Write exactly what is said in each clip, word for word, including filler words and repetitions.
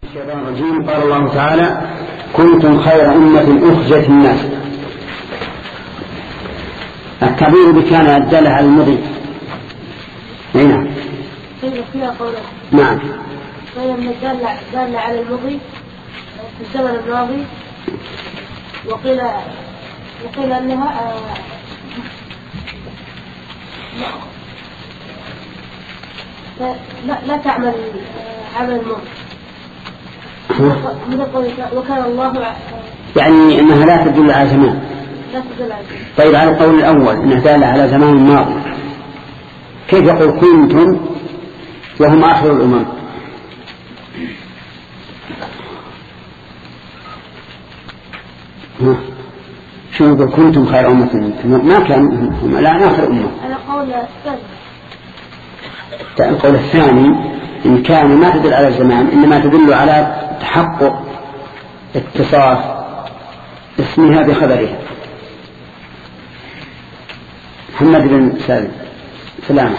الشيطان الرجيم. قال الله تعالى: كنتم خير أمة أخرجت الناس. التعبير بكان الدالة على المضي. نعم. فيها قوله. نعم. فهي من الدالة دالة على المضي في الزمن الماضي، وقيل وقيل أنها لا, لا تعمل عمل الماضي. وكان الله يعني أنها لا تدل على زمان. لا تدل على زمان. طيب، على القول الأول أنها دالة على زمان الماضي، كيف يقول كنتم وهم آخر الأمم؟ شو يقول كنتم خير أمة؟ ما كان هم الآن آخر أمة. على قول الثاني. القول الثاني إن كان ما تدل على الزمان، إنما تدل على تحقق اتصاف اسمها بخبرها. محمد بن سالم سلامة.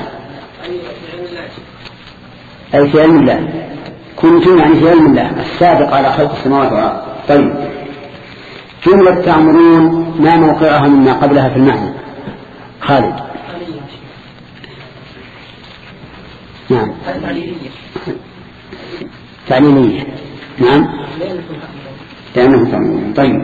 أي في علم الله. كنتم يعني في علم الله السابق على خلق السماوات والأرض. طيب، جملة تأمرون ما موقعها مما قبلها في المعنى؟ خالد. نعم. تعليمية. نعم. لأنه تعليمية. طيب،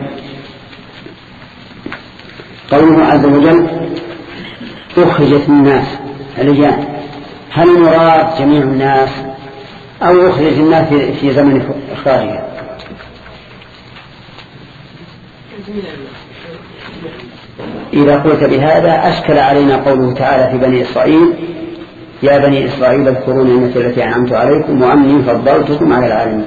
قوله عز وجل أخرجت الناس الرجال، هل المراد جميع الناس أو أخرج الناس في زمن إخراجها؟ إذا قلت بهذا أشكل علينا قوله تعالى في بني إسرائيل: يا بني إسرائيل اذكروا نعمتي التي أنعمت عليكم وأني فضلتكم على العالمين.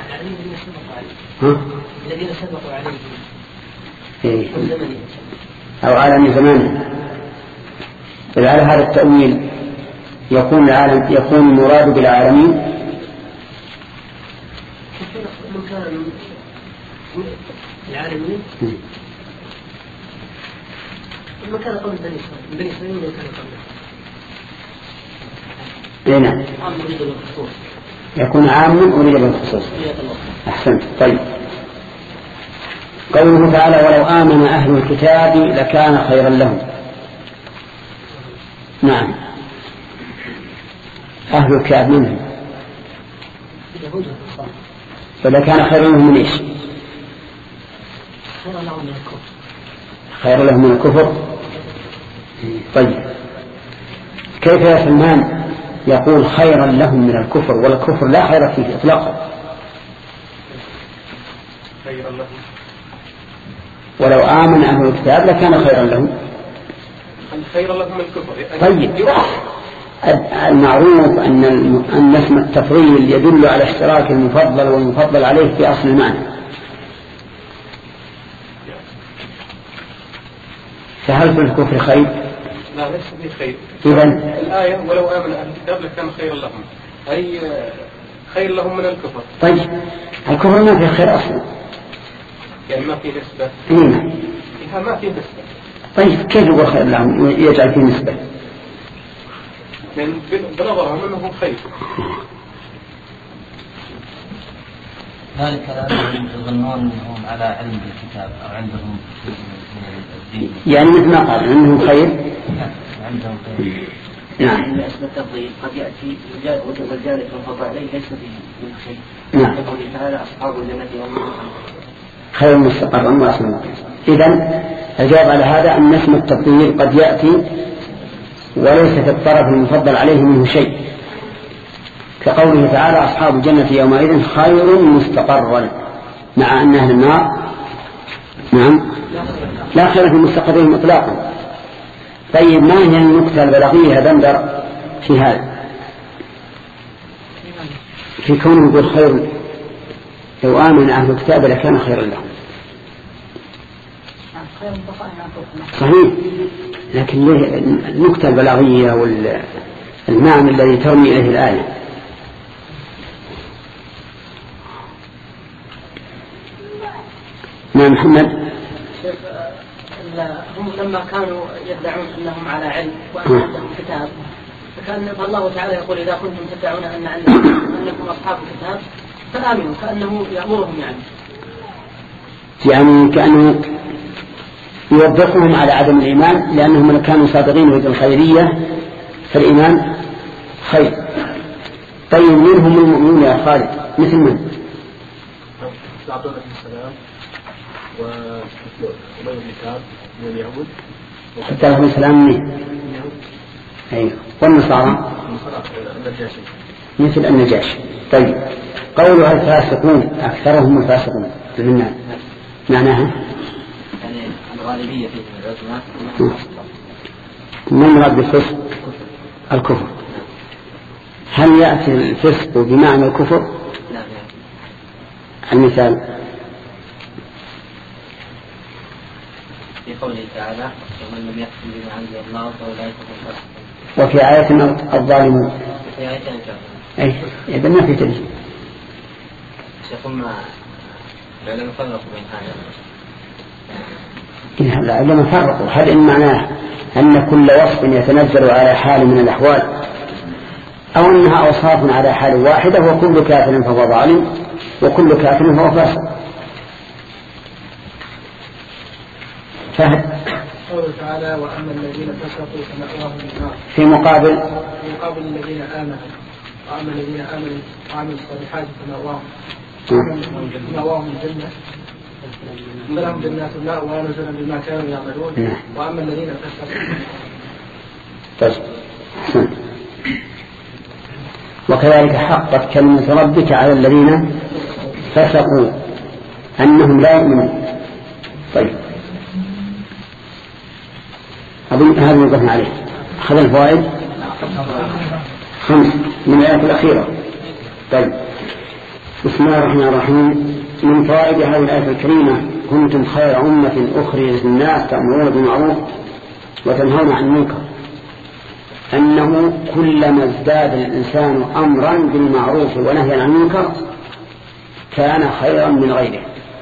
الذين سبقوا عليهم إيه؟ أو عالم زمانه. على هذا التأويل يكون العالم يكون المراد بالعالمين العالمين المكان قبل بني إسرائيل بني إسرائيل المكان قبل. نعم. يكون عام أريد بالخصوص. أحسنت. طيب، قوله تعالى: ولو آمن أهل الكتاب لكان خيرا لهم. نعم. أهل الكتاب منهم، فلكان خيرا لهم من إيش؟ خير لهم من الكفر. طيب، كيف يا سلمان يقول خيرا لهم من الكفر والكفر لا خير فيه إطلاقا؟ خيرا لهم. ولو آمن أهل الكتاب لكان خيرا لهم. خيرا لهم من الكفر. طيب، المعروف أن أن اسم التفضيل يدل على اشتراك المفضل والمفضل عليه في أصل المعنى، فهل في الكفر خير؟ لا، ليس فيه خير. إذن الآية ولو آمن أهل الكتاب لكان خيرا لهم، أي خير لهم من الكفر. طيب، الكفر ما فيه خير أصلا، يعني ما فيه نسبة. إيه؟ إذا ما فيه نسبة. طيب، كيف يقول خير لهم يجعل فيه نسبة؟ يعني بنظرهم أنه خير. ذلك لأنهم يظنون أنهم على علم بالكتاب أو عندهم من الدين، يعني مثل ما قال أنهم خير. عندهم خير. نعم. إن اسم التفضيل قد يأتي والجانب المفضل عليه ليس فيه من خير. نعم. يقول تعالى: أصحاب الجنة هم خير مستقرا وأحسن مقيلا. إذن الجواب على هذا أن اسم التفضيل قد يأتي وليس في الطرف المفضل عليه منه شيء، كقوله تعالى: أصحاب الجنة يومئذ خير مستقرا، مع أن أهل النار نعم لا خير في مستقرهم إطلاقا. طيب، ما هي النكتة البلاغية بندر في هذا في كونه يقول خير لو آمن أهل الكتاب لكان خيرا لهم؟ صحيح، لكن ليه النكتة البلاغية والمعنى الذي ترمي إليه الآية؟ نعم. محمد. هم لما كانوا يدعون أنهم على علم وأن عندهم كتاب، فكان الله تعالى يقول: إذا كنتم تدعون أن أنكم أصحاب الكتاب فآمنوا كأنه يأمرهم يعني يعني كأنه يوبخهم على عدم الإيمان لأنهم كانوا صادقين في الخيرية فالإيمان خير. طيب منهم المؤمنون يا خالد مثل من؟ عبد الله بن سلام وأبي بن كعب من اليهود. عبد الله بن سلام منين؟ أيوه. والنصارى النجاشي مثل النجاشي. طيب قولها الفاسقون أكثرهم الفاسقون بالنسبة معناها يعني الغالبية في العلماء. ما المراد بالفسق؟ الكفر. هل يأتي الفسق بمعنى الكفر؟ لا. المثال في قوله تعالى ومن لم يحكم بما أنزل الله فأولئك هم الفاسقون. وفي آية الظالمون. في آية الكافرون. أي إذا ما في تنزيل. ثم العلماء فرقوا بين هذا. العلماء فرقوا. هل إن معناه أن كل وصف يتنزل على حال من الأحوال أو أنها أوصاف على حال واحدة وكل كافر فهو ظالم وكل كافر فهو فاسق؟ فهد قوله تعالى وأما الذين فسقوا فمأواهم النار في مقابل في مقابل الذين آمنوا وأما الذين آمنوا وعملوا الصالحات فمأواهم فمأواهم الجنة فلهم جنات الماء ولا نزلا بما كانوا يعملون. وأما الذين فسقوا طيب. وكذلك حقت كلمة ربك على الذين فسقوا أنهم لا يؤمنون. طيب أظن هذا يقفنا عليه. أخذ الفوائد خمس من الآية الأخيرة. طيب بسم الله الرحمن الرحيم. من فوائد هذه الآية الكريمة كنتم خير أمة أخرجت للناس تأمرون بالمعروف وتنهون عن المنكر أنه كلما ازداد الإنسان أمرا بالمعروف ونهيا عن المنكر كان خيرا من غيره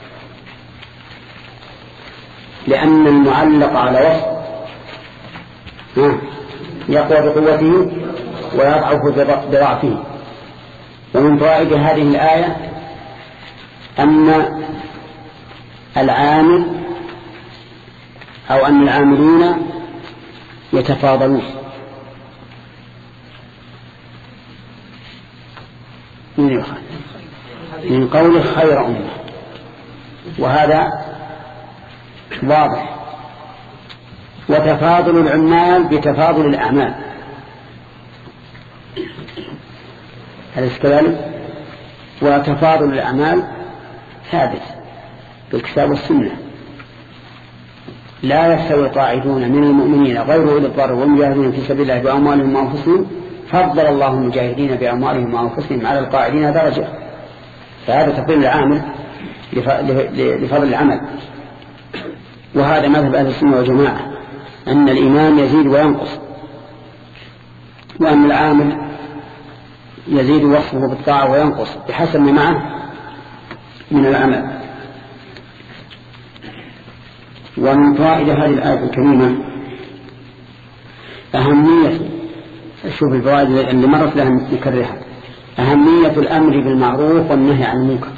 لأن المعلق على وصف يقوى بقوته ويضعف بضعفه. ومن فوائد هذه الآية أن العامل أو أن العاملين يتفاضلون من قول خير أمة وهذا واضح. وتفاضل العمال بتفاضل الأعمال أليس كذلك؟ وتفاضل الأعمال ثابت بالكتاب والسنة. لا يستوي قاعدون من المؤمنين غير أولي الضرر والمجاهدين في سبيل الله بأموالهم وأنفسهم فضل الله المجاهدين بأموالهم وأنفسهم على القاعدين درجة. فهذا تفضيل العامل لفضل العمل. وهذا مذهب أهل السنة والجماعة أن الإيمان يزيد وينقص وأن العامل يزيد وصفه بالطاعة وينقص بحسب ما معه من العمل. ومن فوائد هذه الآية الكريمة أهمية شوف الفوائد اللي مرت لها نكررها. أهمية الأمر بالمعروف والنهي عن المنكر.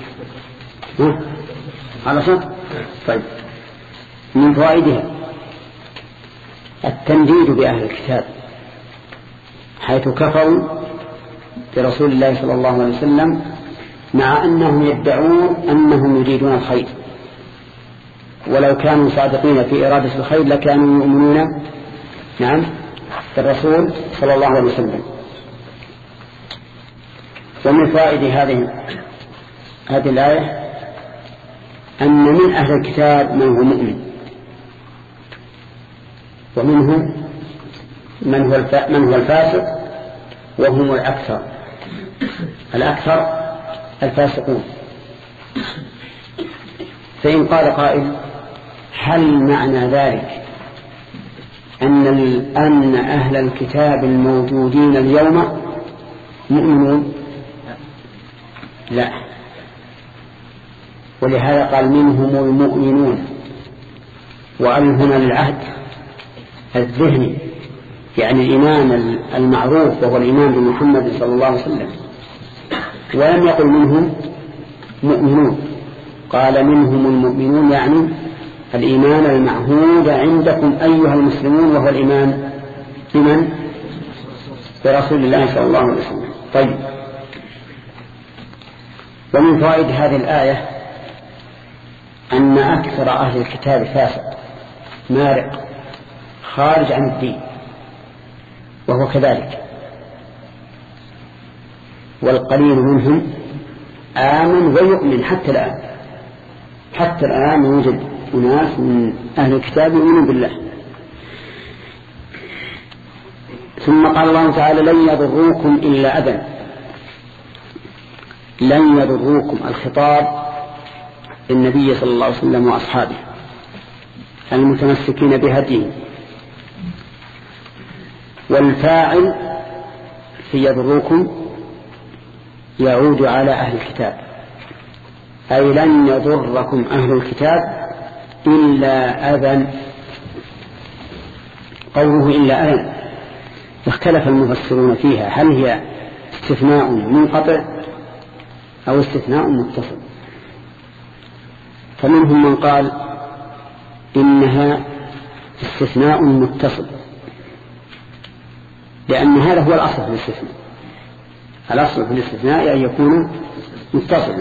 على صوت. طيب من فوائدها التنديد بأهل الكتاب حيث كفروا برسول الله صلى الله عليه وسلم مع أنهم يدعون أنهم يريدون الخير ولو كانوا صادقين في إرادة الخير لكانوا يؤمنون نعم بالرسول صلى الله عليه وسلم. ومن فوائد هذه هذه الآية أن من أهل الكتاب من هو مؤمن ومنهم من هو من هو الفاسق وهم الأكثر. الأكثر الفاسقون. فإن قال قائل هل معنى ذلك أن أن أهل الكتاب الموجودين اليوم مؤمنون؟ لا. ولهذا قال منهم المؤمنون وأن هنا للعهد الذهني يعني الإيمان المعروف وهو الإيمان بمحمد صلى الله عليه وسلم. ولم يقل منهم مؤمنون. قال منهم المؤمنون يعني الإيمان المعهود عندكم أيها المسلمون، وهو الإيمان بمن؟ برسول الله صلى الله عليه وسلم. طيب، ومن فوائد هذه الآية أن أكثر أهل الكتاب فاسق مارق خارج عن الدين، وهو كذلك، والقليل منهم آمن ويؤمن حتى الآن. حتى الآن يوجد أناس من أهل الكتاب يؤمنون بالله. ثم قال الله تعالى لن يضروكم إلا أذى. لن يضروكم، الخطاب للنبي صلى الله عليه وسلم وأصحابه المتمسكين بهديه، والفاعل في يضروكم يعود على أهل الكتاب، أي لن يضركم أهل الكتاب إلا أذى. قوله إلا أذى اختلف المفسرون فيها، هل هي استثناء منقطع أو استثناء متصل؟ فمنهم من قال إنها استثناء متصل، لأن هذا هو الأصل في الاستثناء. الأصل في الاستثناء أن يكون متصلا،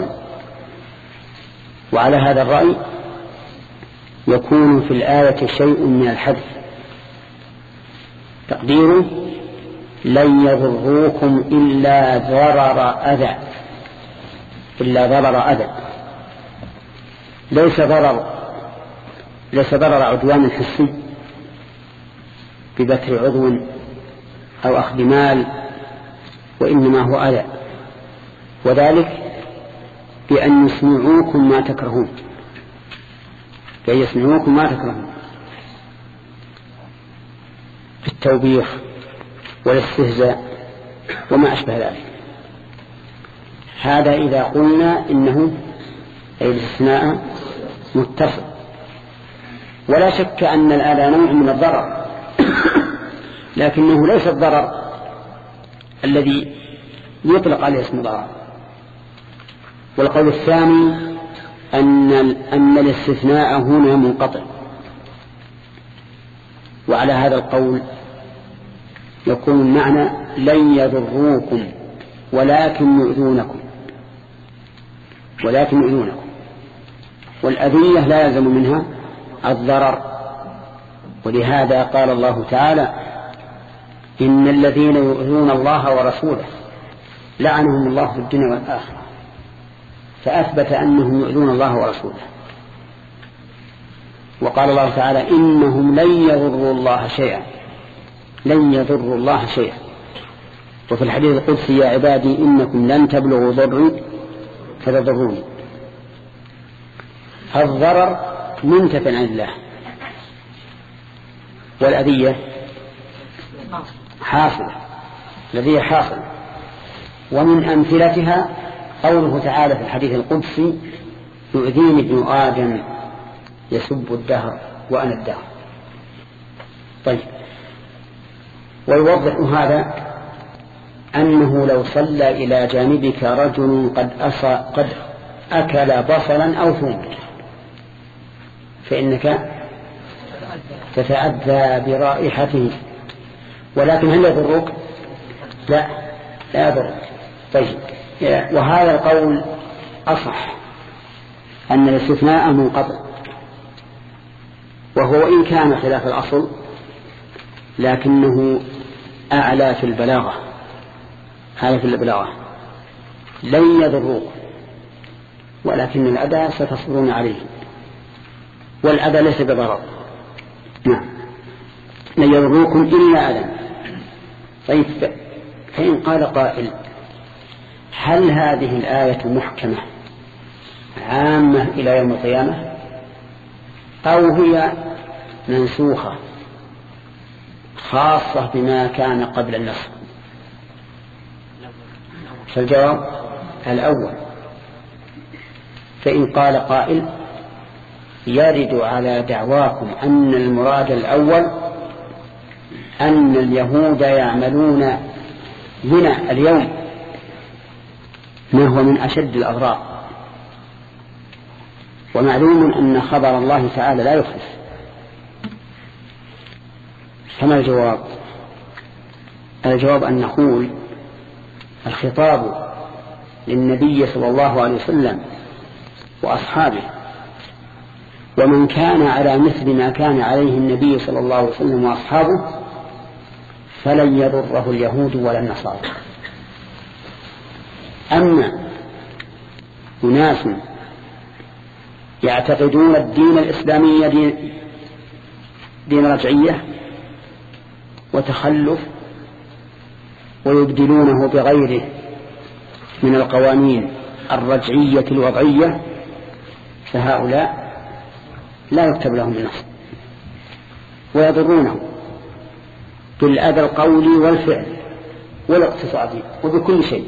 وعلى هذا الرأي يكون في الآية شيء من الحذف، تقديره لن يضروكم إلا ضرر أذى، إلا ضرر أذى، ليس ضرر ليس ضرر عدوان حسي ببتر عضو أو أخذ مال، وإنما هو أذى، وذلك بأن يسمعوكم ما تكرهون، بأن يسمعوكم ما تكرهون بالتوبيخ والاستهزاء وما أشبه ذلك. هذا إذا قلنا إنه أي الاستثناء متصل. ولا شك أن الآلة نوع من الضرر، لكنه ليس الضرر الذي يطلق عليه اسم ضرر. والقول الثاني أن أن الاستثناء هنا منقطع، وعلى هذا القول يكون المعنى لن يضروكم ولكن يؤذونكم، ولكن يؤذونكم، والأذية لا يلزم منها الضرر. ولهذا قال الله تعالى إن الذين يؤذون الله ورسوله لعنهم الله في الدنيا والآخرة، فأثبت أنهم يؤذون الله ورسوله. وقال الله تعالى إنهم لن يضروا الله شيئا، لن يضروا الله شيئا. وفي الحديث القدسي يا عبادي إنكم لن تبلغوا ضري فتضروني. الضرر منتفع عن الله، والأذية حاصلة، الأذية حاصلة. ومن أمثلتها قوله تعالى في الحديث القدسي يؤذيني ابن آدم يسب الدهر وأنا الدهر. طيب، ويوضح هذا أنه لو صلى إلى جانبك رجل قد, قد أكل بصلا أو ثوما فإنك تتأذى برائحته، ولكن هل يضرك؟ لا، لا يضرك. طيب، وهذا القول أصح، أن الاستثناء منقطع، وهو إن كان خلاف الأصل لكنه أعلى في البلاغة. هذا في البلاغة لن يضروك ولكن الأذى ستصبرون عليه، والأذى ليس بضرر. نعم، لن يضروكم إلا أذى. طيب، فإن قال قائل هل هذه الآية محكمة عامة إلى يوم القيامة أو هي منسوخة خاصة بما كان قبل النسخ؟ فالجواب الأول. فإن قال قائل يرد على دعواكم أن المراد الأول أن اليهود يعملون هنا اليوم ما هو من أشد الأضرار ومعلوم أن خبر الله تعالى لا يخلف. فما الجواب؟ الجواب أن نقول الخطاب للنبي صلى الله عليه وسلم وأصحابه ومن كان على مثل ما كان عليه النبي صلى الله عليه وسلم وأصحابه فلن يضره اليهود ولا النصارى. أما أناس يعتقدون الدين الإسلامي دين, دين رجعية وتخلف ويبدلونه بغيره من القوانين الرجعية الوضعية فهؤلاء لا يكتب لهم النصر ويضرونه بالأذى القولي والفعل والاقتصادي وبكل شيء.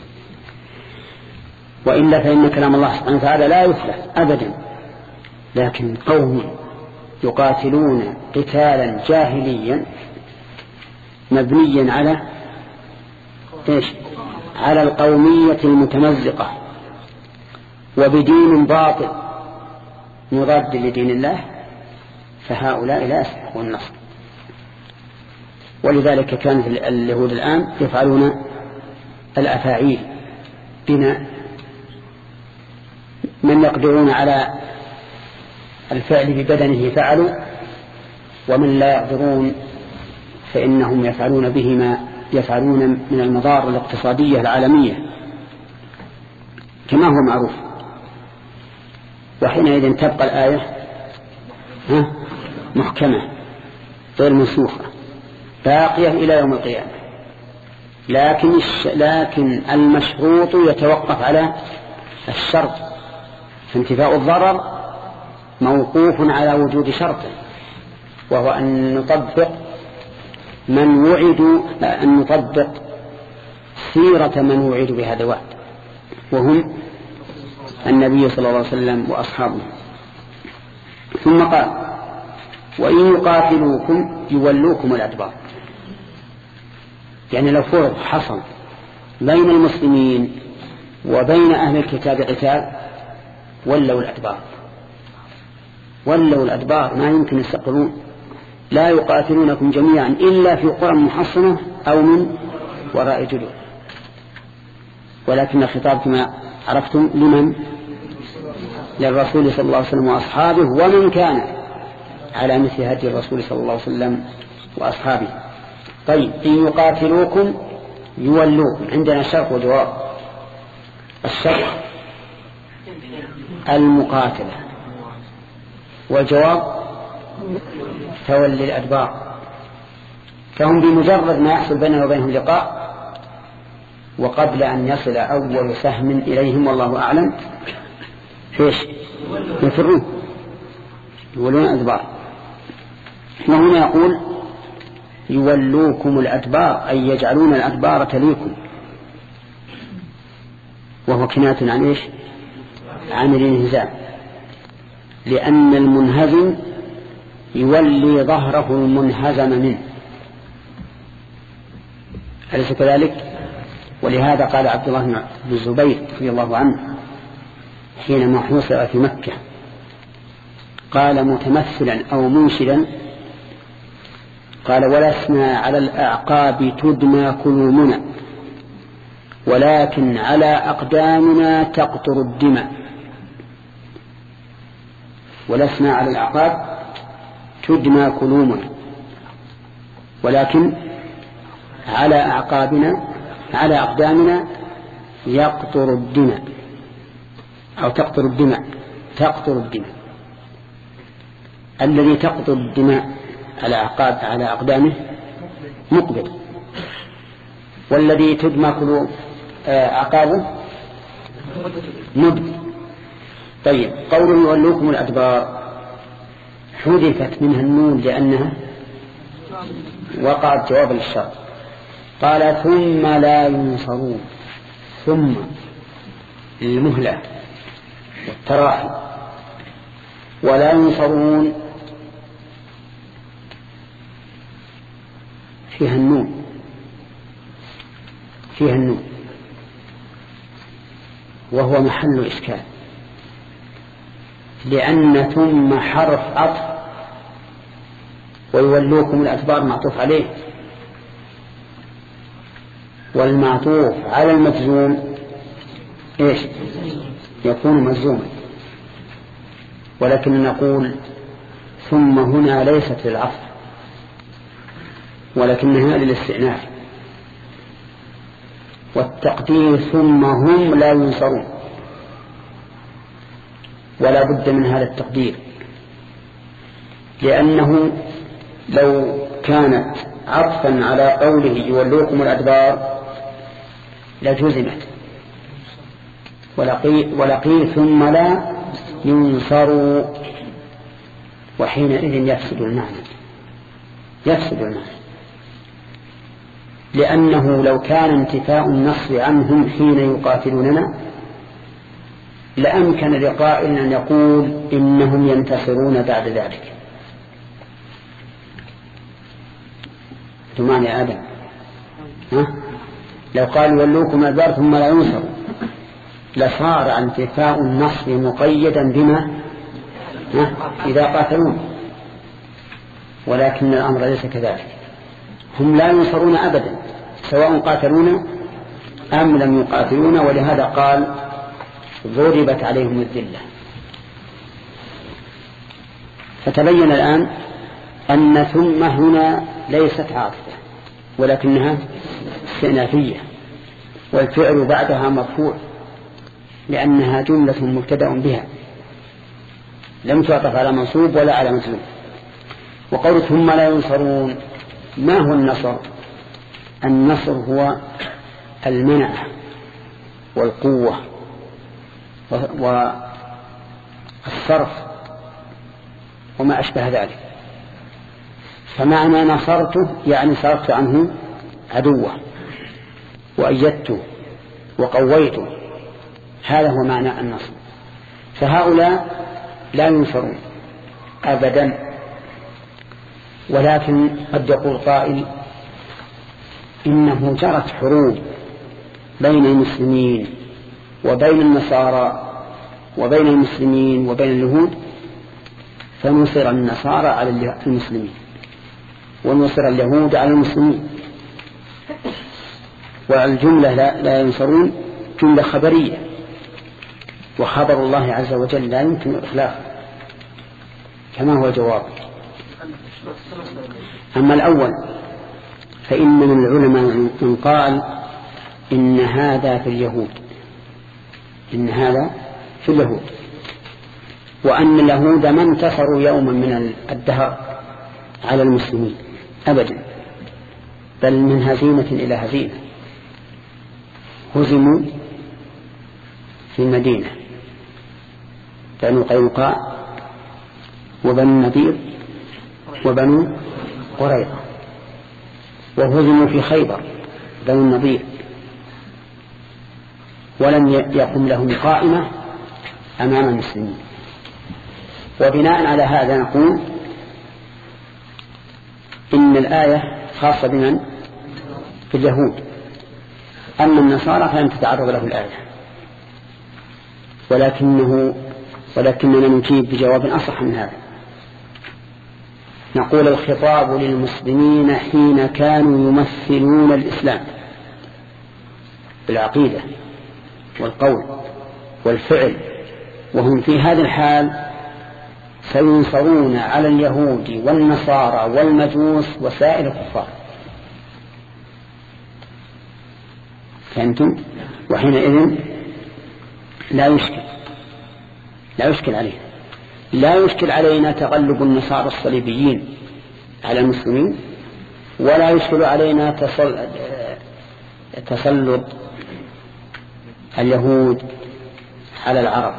وإلا فإن كلام الله سبحانه وتعالى لا يفلح أبدا. لكن قوم يقاتلون قتالا جاهليا مبنيا على إيش؟ على القومية المتمزقة وبدين باطل مضاد لدين الله فهؤلاء لا يستحقون النصر. ولذلك كانت اليهود الآن يفعلون الأفاعيل بنا من يقدرون على الفعل ببدنه فعلوا ومن لا يقدرون فإنهم يفعلون به ما يفعلون من المضار الاقتصادية العالمية كما هو معروف. وحينئذ تبقى الآية محكمة غير منسوخة باقية إلى يوم القيامة. لكن لكن المشروط يتوقف على الشرط، فانتفاء الضرر موقوف على وجود شرط وهو أن نطبق من وعدوا أن نطبق سيرة من وعدوا بهذا الوعد وهم النبي صلى الله عليه وسلم وأصحابه. ثم قال وإن يقاتلوكم يولوكم الأدبار. يعني لو فرض حصل بين المسلمين وبين أهل الكتاب قتال ولوا الأدبار ولوا الأدبار ما يمكن يستقرون. لا يقاتلونكم جميعا إلا في قرى محصنة أو من وراء جدر. ولكن الخطاب كما عرفتم لمن؟ للرسول صلى الله عليه وسلم وأصحابه ومن كان على مثل هدي الرسول صلى الله عليه وسلم وأصحابه. طيب إن يقاتلوكم يولوكم. عندنا شرط وجواب. الشرط المقاتلة والجواب تولي الأدبار. فهم بمجرد ما يحصل بيننا وبينهم لقاء وقبل أن يصل أول سهم إليهم والله أعلم فيش يفرون يولون الأدبار. وهنا يقول يولوكم الأدبار أي يجعلون الأدبار تليكم وهو كناية عن إيش؟ عن الانهزام. لأن المنهزم يولي ظهره المنهزم منه أليس كذلك؟ ولهذا قال عبد الله بن الزبير رضي الله عنه حينما حوصر في مكة قال متمثلا أو منشدا قال ولسنا على الأعقاب تدمى كلومنا ولكن على أقدامنا تقطر الدماء. ولسنا على الأعقاب تدمى كلومنا ولكن على أعقابنا على أقدامنا يقطر الدماء أو تقطر الدماء تقطر الدماء. الذي تقطر الدماء على أعقاب على أقدامه مقبل والذي تدمى كلوم أعقابه مدبر. طيب قوله يولوكم الأدبار حذفت منها النون لأنها وقعت جواب للشرط. قال ثم لا ينصرون. ثم المهلة والتراحي ولا ينصرون فيها النون فيها النون وهو محل إشكال. لأن ثم حرف عطف، ويولوكم الأدبار معطوف عليه، والمعطوف على المجزوم إيش يكون مجزوما. ولكن نقول ثم هنا ليست للعطف ولكنها للاستئناف، والتقدير ثم هم لا ينصرون، ولا بد من هذا التقدير، لأنه لو كانت عطفا على قوله يولوكم الأدبار لجزمت، ولقيل, ولقيل ثم لا ينصروا، وحينئذ يفسد المعنى يفسد المعنى لأنه لو كان انتفاء النصر عنهم حين يقاتلوننا لأمكن لقائل أن يقول إنهم ينتصرون بعد ذلك. ثمان يا آدم ها؟ لو قال ولوكم الأدبار ثم لا ينصروا لصار انتفاء النصر مقيدا بما إذا قاتلون، ولكن الأمر ليس كذلك، هم لا ينصرون أبدا سواء قاتلون أم لم يقاتلون، ولهذا قال ضربت عليهم الذلة. فتبين الآن أن ثم هنا ليست عاطفة ولكنها استئنافية، والفعل بعدها مرفوع لأنها جملة مبتدأ بها لم تعطف على منصوب ولا على مجزوم. وقول ثم لا ينصرون، ما هو النصر؟ النصر هو المنعة والقوة والصرف وما أشبه ذلك. فمعنى نصرته يعني صرفت عنه عدوه وأيدته وقويته، هذا هو معنى النصر. فهؤلاء لا ينصرون أبدا، ولكن قد يقول قائل إنه جرت حروب بين المسلمين وبين النصارى وبين المسلمين وبين اليهود، فنصر النصارى على المسلمين ونصر اليهود على المسلمين، والجملة لا, لا ينصرون جملة خبرية، وخبر الله عز وجل لا يمكن إخلافه كما هو جواب. أما الأول فإن من العلماء من قال إن هذا في اليهود إن هذا في اليهود وأن اليهود ما انتصروا يوما من الدهر على المسلمين أبدا، بل من هزيمة إلى هزيمة هزموا في المدينة بنو قينقاع وبنو النضير وبنو قريظة، وهزموا في خيبر بنو النضير ولم يقم لهم قائمة أمام المسلمين. وبناء على هذا نقول إن الآية خاصة بمن؟ في اليهود، أما النصارى فلم تتعرض له الآية، ولكنه ولكننا نجيب بجواب أصح من هذا. نقول الخطاب للمسلمين حين كانوا يمثلون الإسلام بالعقيدة والقول والفعل، وهم في هذا الحال سينصرون على اليهود والنصارى والمجوس وسائر الكفار. فأنتم وحينئذ لا يشكل لا يشكل علينا لا يشكل علينا تغلب النصارى الصليبيين على المسلمين، ولا يشكل علينا تسلط اليهود على العرب،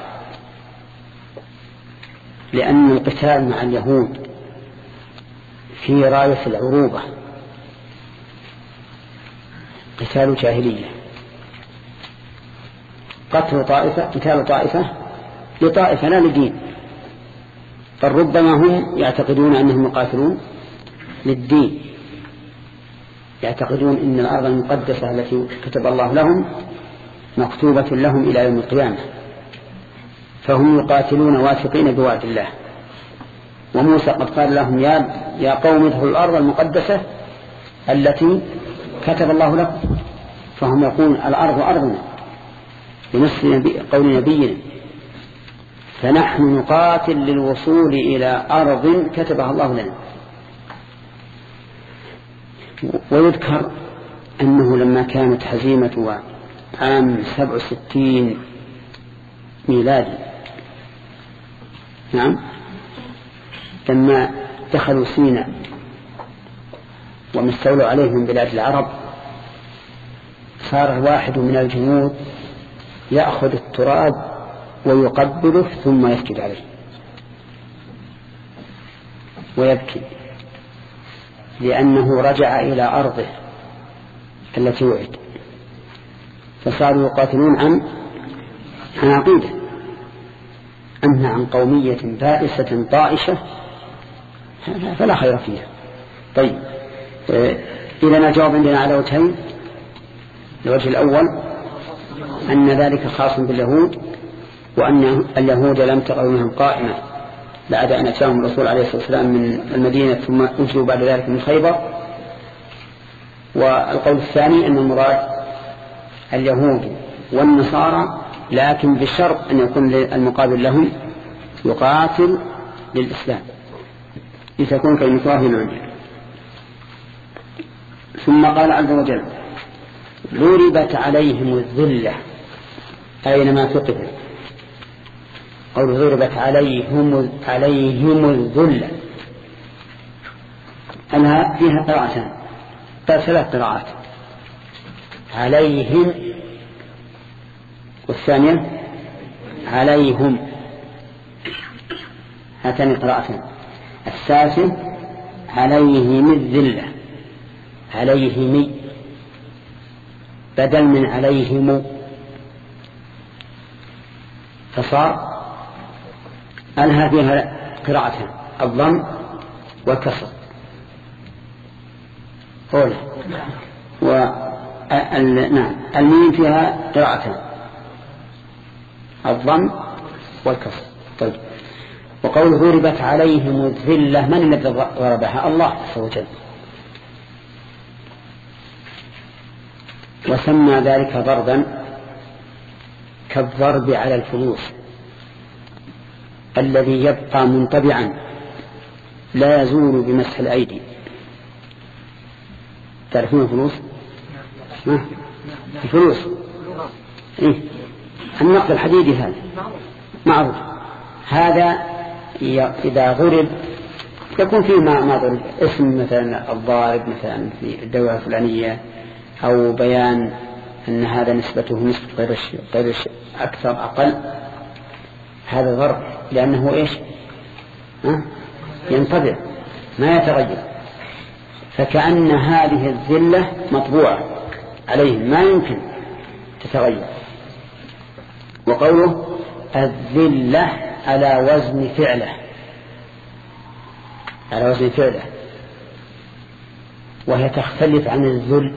لأن القتال مع اليهود في راية العروبة قتال جاهلية، قتل طائفة قتال طائفة لطائفة لا لدين، بل ربما هم يعتقدون أنهم يقاتلون للدين، يعتقدون أن الأرض المقدسة التي كتب الله لهم مكتوبة لهم إلى يوم القيامة، فهم يقاتلون واثقين بوعد الله. وموسى قد قال لهم يا, يا قوم ادخلوا الأرض المقدسة التي كتب الله لكم، فهم يقولون الأرض أرضنا بنص نبي قول نبينا، فنحن نقاتل للوصول إلى أرض كتبها الله لنا. ويذكر أنه لما كانت هزيمة عام سبع وستين ميلادي، نعم، لما دخلوا سيناء ومستولوا عليهم بلاد العرب، صار واحد من الجنود يأخذ التراب ويقبله ثم يسجد عليه ويبكي، لأنه رجع إلى أرضه التي وعد. فصاروا يقاتلون عن عن عقيدة، أما عن قومية بائسة طائشة فلا خير فيها. طيب، إذا الجواب عندنا على وجهين. الوجه الأول أن ذلك خاص باليهود، وأن اليهود لم تقل منهم قائمة بعد أن أتاهم الرسول عليه الصلاة والسلام من المدينة ثم أجلوا بعد ذلك من خيبر. والقول الثاني أن المراد اليهود والنصارى، لكن بشرط أن يكون المقابل لهم يقاتل للإسلام لتكون كلمة الله العليا. ثم قال عز وجل ضربت عليهم الذلة أينما ثقفوا. قول ضربت عليهم عليهم الذلة أنها فيها قراءتان، ثلاث قراءات، عليهم والثانية عليهم، هاتان قراءتان. الثالث عليهم الذلة، عليهم بدل من عليهم، فصار أنها فيها قراءتان، الضم والكسر. قوله نعم، الميم فيها قراءتان، الضم والكسر. طيب، وقول ضربت عليهم الذلة، من الذي ضربها؟ الله عز وجل، وسمى ذلك ضربا كالضرب على الفلوس الذي يبقى منطبعا لا يزول بمسح الأيدي. تعرفون الفلوس؟ ما الفلوس إيه؟ النقد الحديدي هذا معروف. هذا إذا ضرب يكون فيه ما ما ضرب، اسم مثلا الضارب مثلا في الدولة الفلانية، أو بيان أن هذا نسبته نسبة غير غير أكثر أقل، هذا ضرب لأنه إيش؟ ها؟ ينطبع ما يتغير. فكأن هذه الذلة مطبوعة عليهم ما يمكن تتغير. وقوله الذلة على وزن فعله، على وزن فعله، وهي تختلف عن الذل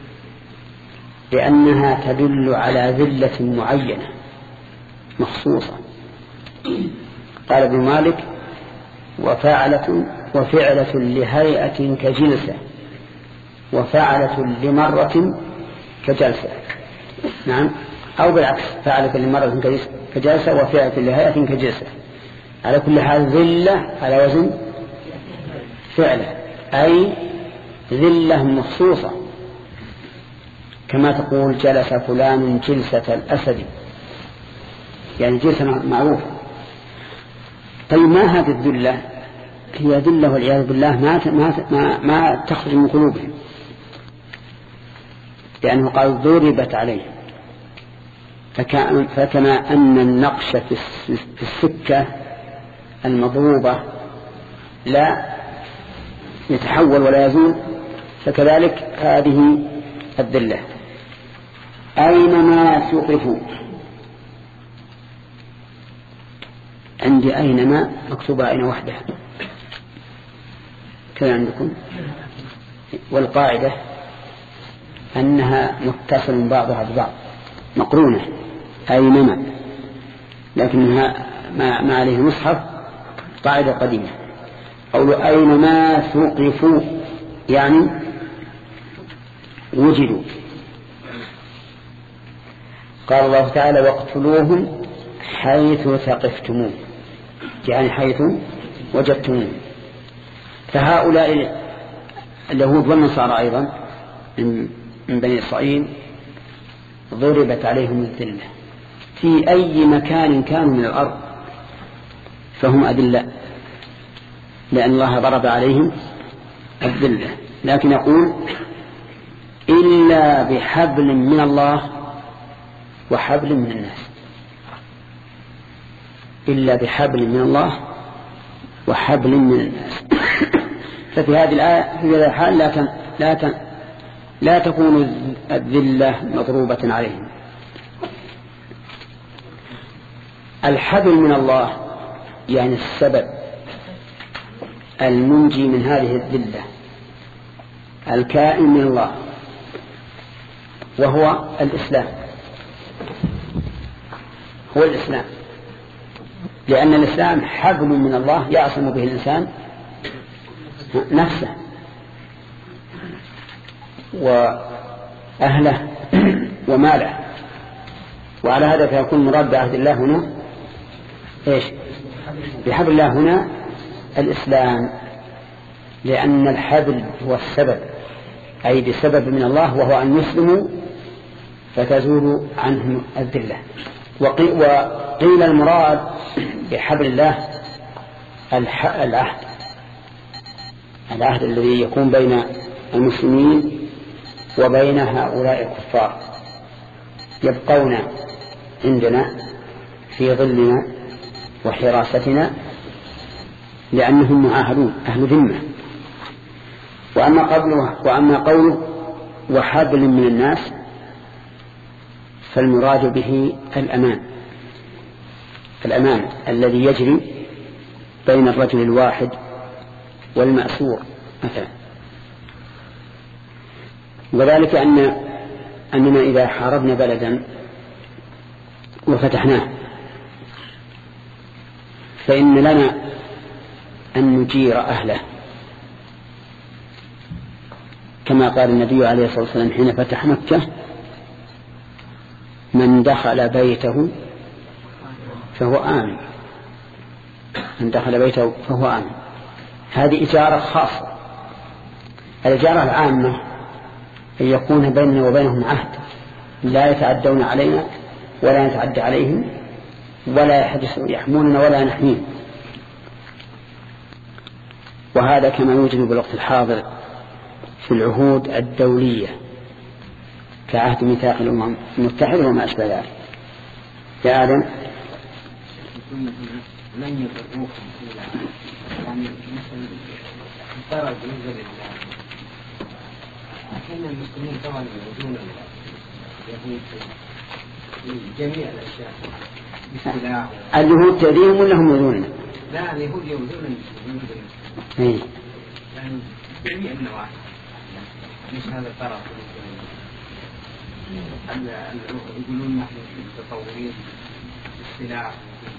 لأنها تدل على ذلة معينة مخصوصة. قال ابن مالك وفعلة وفعلة لهيئة كجلسة، وفعلة لمرة كجلسة. نعم، أو بالعكس، فعلة لمرة كجلسة وفعلة لهيئة كجلسة. على كل حال ذلة على وزن فعلة، أي ذلة مخصوصة، كما تقول جلس فلان جلسة الأسد، يعني جلسة معروفة. طيب، ما هذه الذلة؟ هي ذلة والعياذ بالله ما ما ما تخرج من قلوبهم، لأنه قال ضربت عليه. فكما أن النقش في السكة المضروبة لا يتحول ولا يزول، فكذلك هذه الذلة أينما ثقفوا. عندي أينما مكتوبة أين وحدها كذا عندكم، والقاعدة أنها متصل بعضها ببعض مقرونة. أينما لكنها ما, ما عليه مصحف قاعدة قديمة. قول أينما ثقفوا يعني وجدوا. قال الله تعالى واقتلوهم حيث ثقفتموه يعني حيث وجدتموه. فهؤلاء اليهود والنصارى أيضا من بني إسرائيل ضربت عليهم الذلة في أي مكان كانوا من الأرض فهم أذلاء لأن الله ضرب عليهم الذلة. لكن يقول إلا بحبل من الله وحبل من الناس، إلا بحبل من الله وحبل من الناس. ففي هذه الآية في هذا الحال لا تن لا تن لا تكون الذلة مضروبة عليهم. الحبل من الله يعني السبب المنجي من هذه الذلة الكائن من الله وهو الإسلام، هو الإسلام، لأن الإسلام حبل من الله يعصم به الإنسان نفسه وأهله وماله. وعلى هذا فيكون مراد بعهد الله هنا إيش؟ بحبل الله هنا الإسلام، لأن الحبل هو السبب أي بسبب من الله وهو أن يسلموا فتزول عنهم الذلة. وقيل المراد بحبل الله العهد العهد الذي يكون بين المسلمين وبين هؤلاء الكفار يبقون عندنا في ظلنا وحراستنا لأنهم معاهدون أهل ذمة. وأما قوله وأما قوله وحبل من الناس فالمراد به الأمان، الأمان الذي يجري بين الرجل الواحد والمأسور مثلا. وذلك أن أننا إذا حاربنا بلدا وفتحناه فإن لنا أن نجير أهله، كما قال النبي عليه الصلاة والسلام حين فتح مكة من دخل بيته فهو آمن، من دخل بيته فهو آمن. هذه إجارة خاصة. الإجارة العامة أن يكون بيننا وبينهم عهد لا يتعدون علينا ولا نتعدى عليهم ولا يحموننا ولا نحميهم. وهذا كما يوجد بالوقت الحاضر في العهود الدولية كعهد ميثاق الأمم المتحدة وما أشبه ذلك. يا آدم لن يضروكم يعني مثل ترى بالنسبة لله أحيانا المسلمين طبعا يعودون اليهود في جميع الأشياء بالسلاح. اليهود تأذيهم ولا هم يؤذوننا؟ لا اليهود يؤذون المسلمين إيه يعني جميع النواحي مش هذا الطرف يقولون نحن متطورين بالسلاح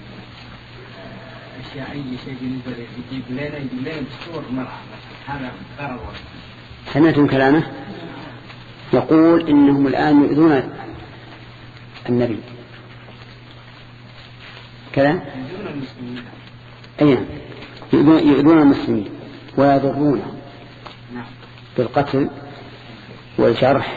أشياء أي شيء بالنسبة يجيب لنا يجيب لنا بصور مرأة هذا قرار. سمعتم كلامه يقول إنهم الآن يؤذون النبي كلام يؤذون المسلمين. أي يؤذون المسلمين ويضرون بالقتل والجرح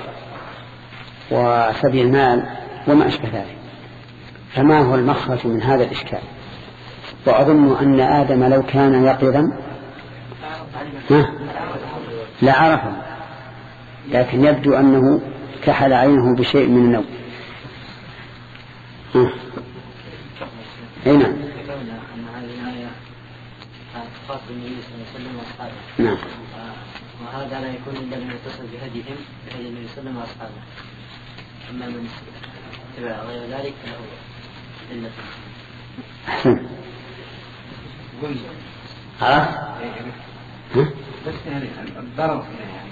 وسبي المال وما أشبه ذلك. فما هو المخرج من هذا الإشكال؟ وأظن أن آدم لو كان يقظا لعرفه، لكن يبدو أنه كحل عينه بشيء من النوم. أي نعم. نعم. وهذا لا يكون إلا من يتصل بهديهم بهدي النبي صلى الله عليه وسلم وأصحابه. أما من اتبع غير ذلك فله إلا أحسن. عرفت؟ بس يعني الضرر يعني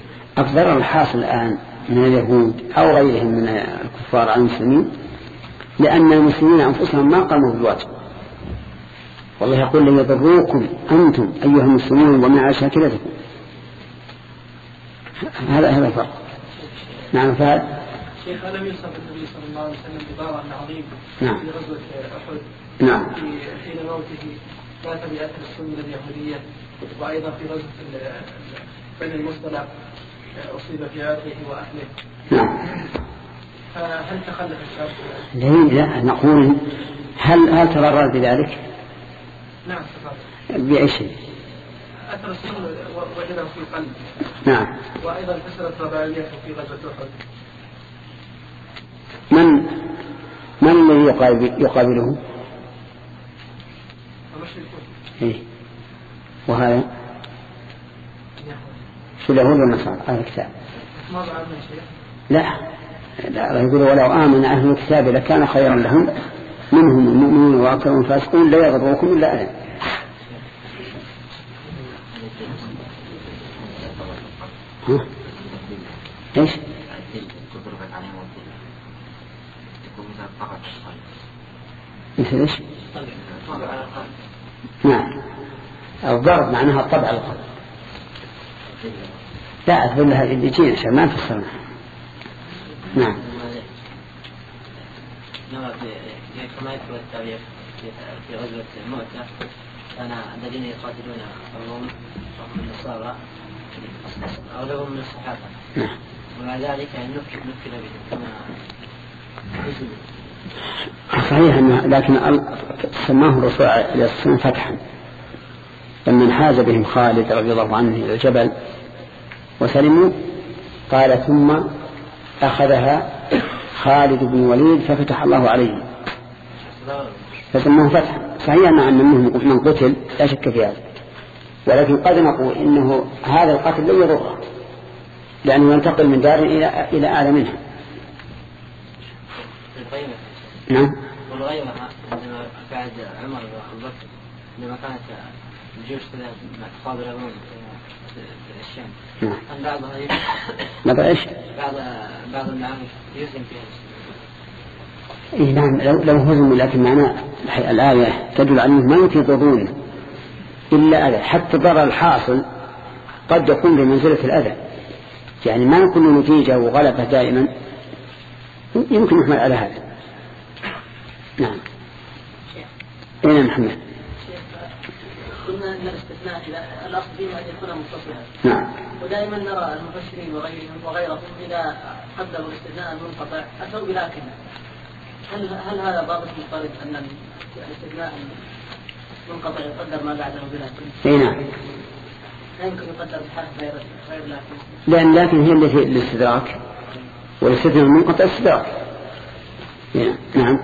الضرر الحاصل الآن من اليهود أو غيرهم من الكفار على المسلمين لأن المسلمين أنفسهم ما قاموا بالواجب. والله يقول لن يضروكم أنتم أيها المسلمون ومع شاكلتكم. هذا هذا الفرق. نعم فهد. شيخ ألم يوصف النبي صلى الله عليه وسلم ببارع عظيم نعم. في غزوة أحد نعم. في حين موته مات بأثر السنة اليهودية، وأيضا في غزوة بني المصطلق أصيب في عرضه وأهله. نعم. فهل تخلف الشرط؟ لا نقول هل هل تضرر بذلك؟ نعم تضرر. بأي شيء؟ أثر السنة وجده في قلبه. نعم. وأيضا كسرت رباعيته في غزوة أحد. من من الذي يقابل يقابله؟ إيه؟ وهذا شو اليهود والنصارى أهل الكتاب. لا لا يقول ولو آمن أهل الكتاب لكان خيرا لهم منهم المؤمنون وأكثرهم الفاسقون لا يضروكم إلا أذى. ها؟ إيش؟ مثل إيش؟ نعم. الضرب معناها الطبع على القلب. لا أقول لها يجينا عشان ما نفسرنا. نعم. كما يذكر التاريخ في غزوة المؤتة كان الذين يقاتلون الروم والنصارى أغلبهم من الصحابة. نعم. ومع ذلك نكل نكل بهم كما صحيح أنه لكن سماه الرسول عليه الصلاة والسلام فتحا لما انحاز بهم خالد رضي الله عنه إلى الجبل وسلموا قال ثم أخذها خالد بن وليد ففتح الله عليه فسماه فتحا. صحيح أن منهم من قتل لا شك في هذا، ولكن قد نقول إنه هذا القتل لا يضره لأنه ينتقل من دار إلى إلى أعلى منها. نعم. والغيرة عندما بعد عمر وأبو بكر عندما كانت الجيوش تقابل الروم في الشام كان بعضها ماذا إيش؟ بعض بعض المعارك يهزم فيها. إيه نعم لو لو هزموا، لكن معنى الآية تدل على أنه ما يضرون إلا أذى، حتى ضرر الحاصل قد يكون بمنزلة الأذى، يعني ما يكون نتيجة وغلبة دائما، يمكن يحمل على هذا. نعم. أين محمد؟ قلنا أن الاستثناء الأصل فيه أن يكون متصلا. نعم. ودائما نرى المفسرين وغيرهم وغيرهم إذا قدموا الاستثناء المنقطع أتوا بلكن. هل هل هذا ضابط مضطرد أن الاستثناء المنقطع يقدر ما بعده بلكن؟ أي نعم. لا يمكن يقدر بحرف غير غير لكن. لأن لكن هي اللي في الاستدراك، والاستثناء المنقطع استدراك. نعم.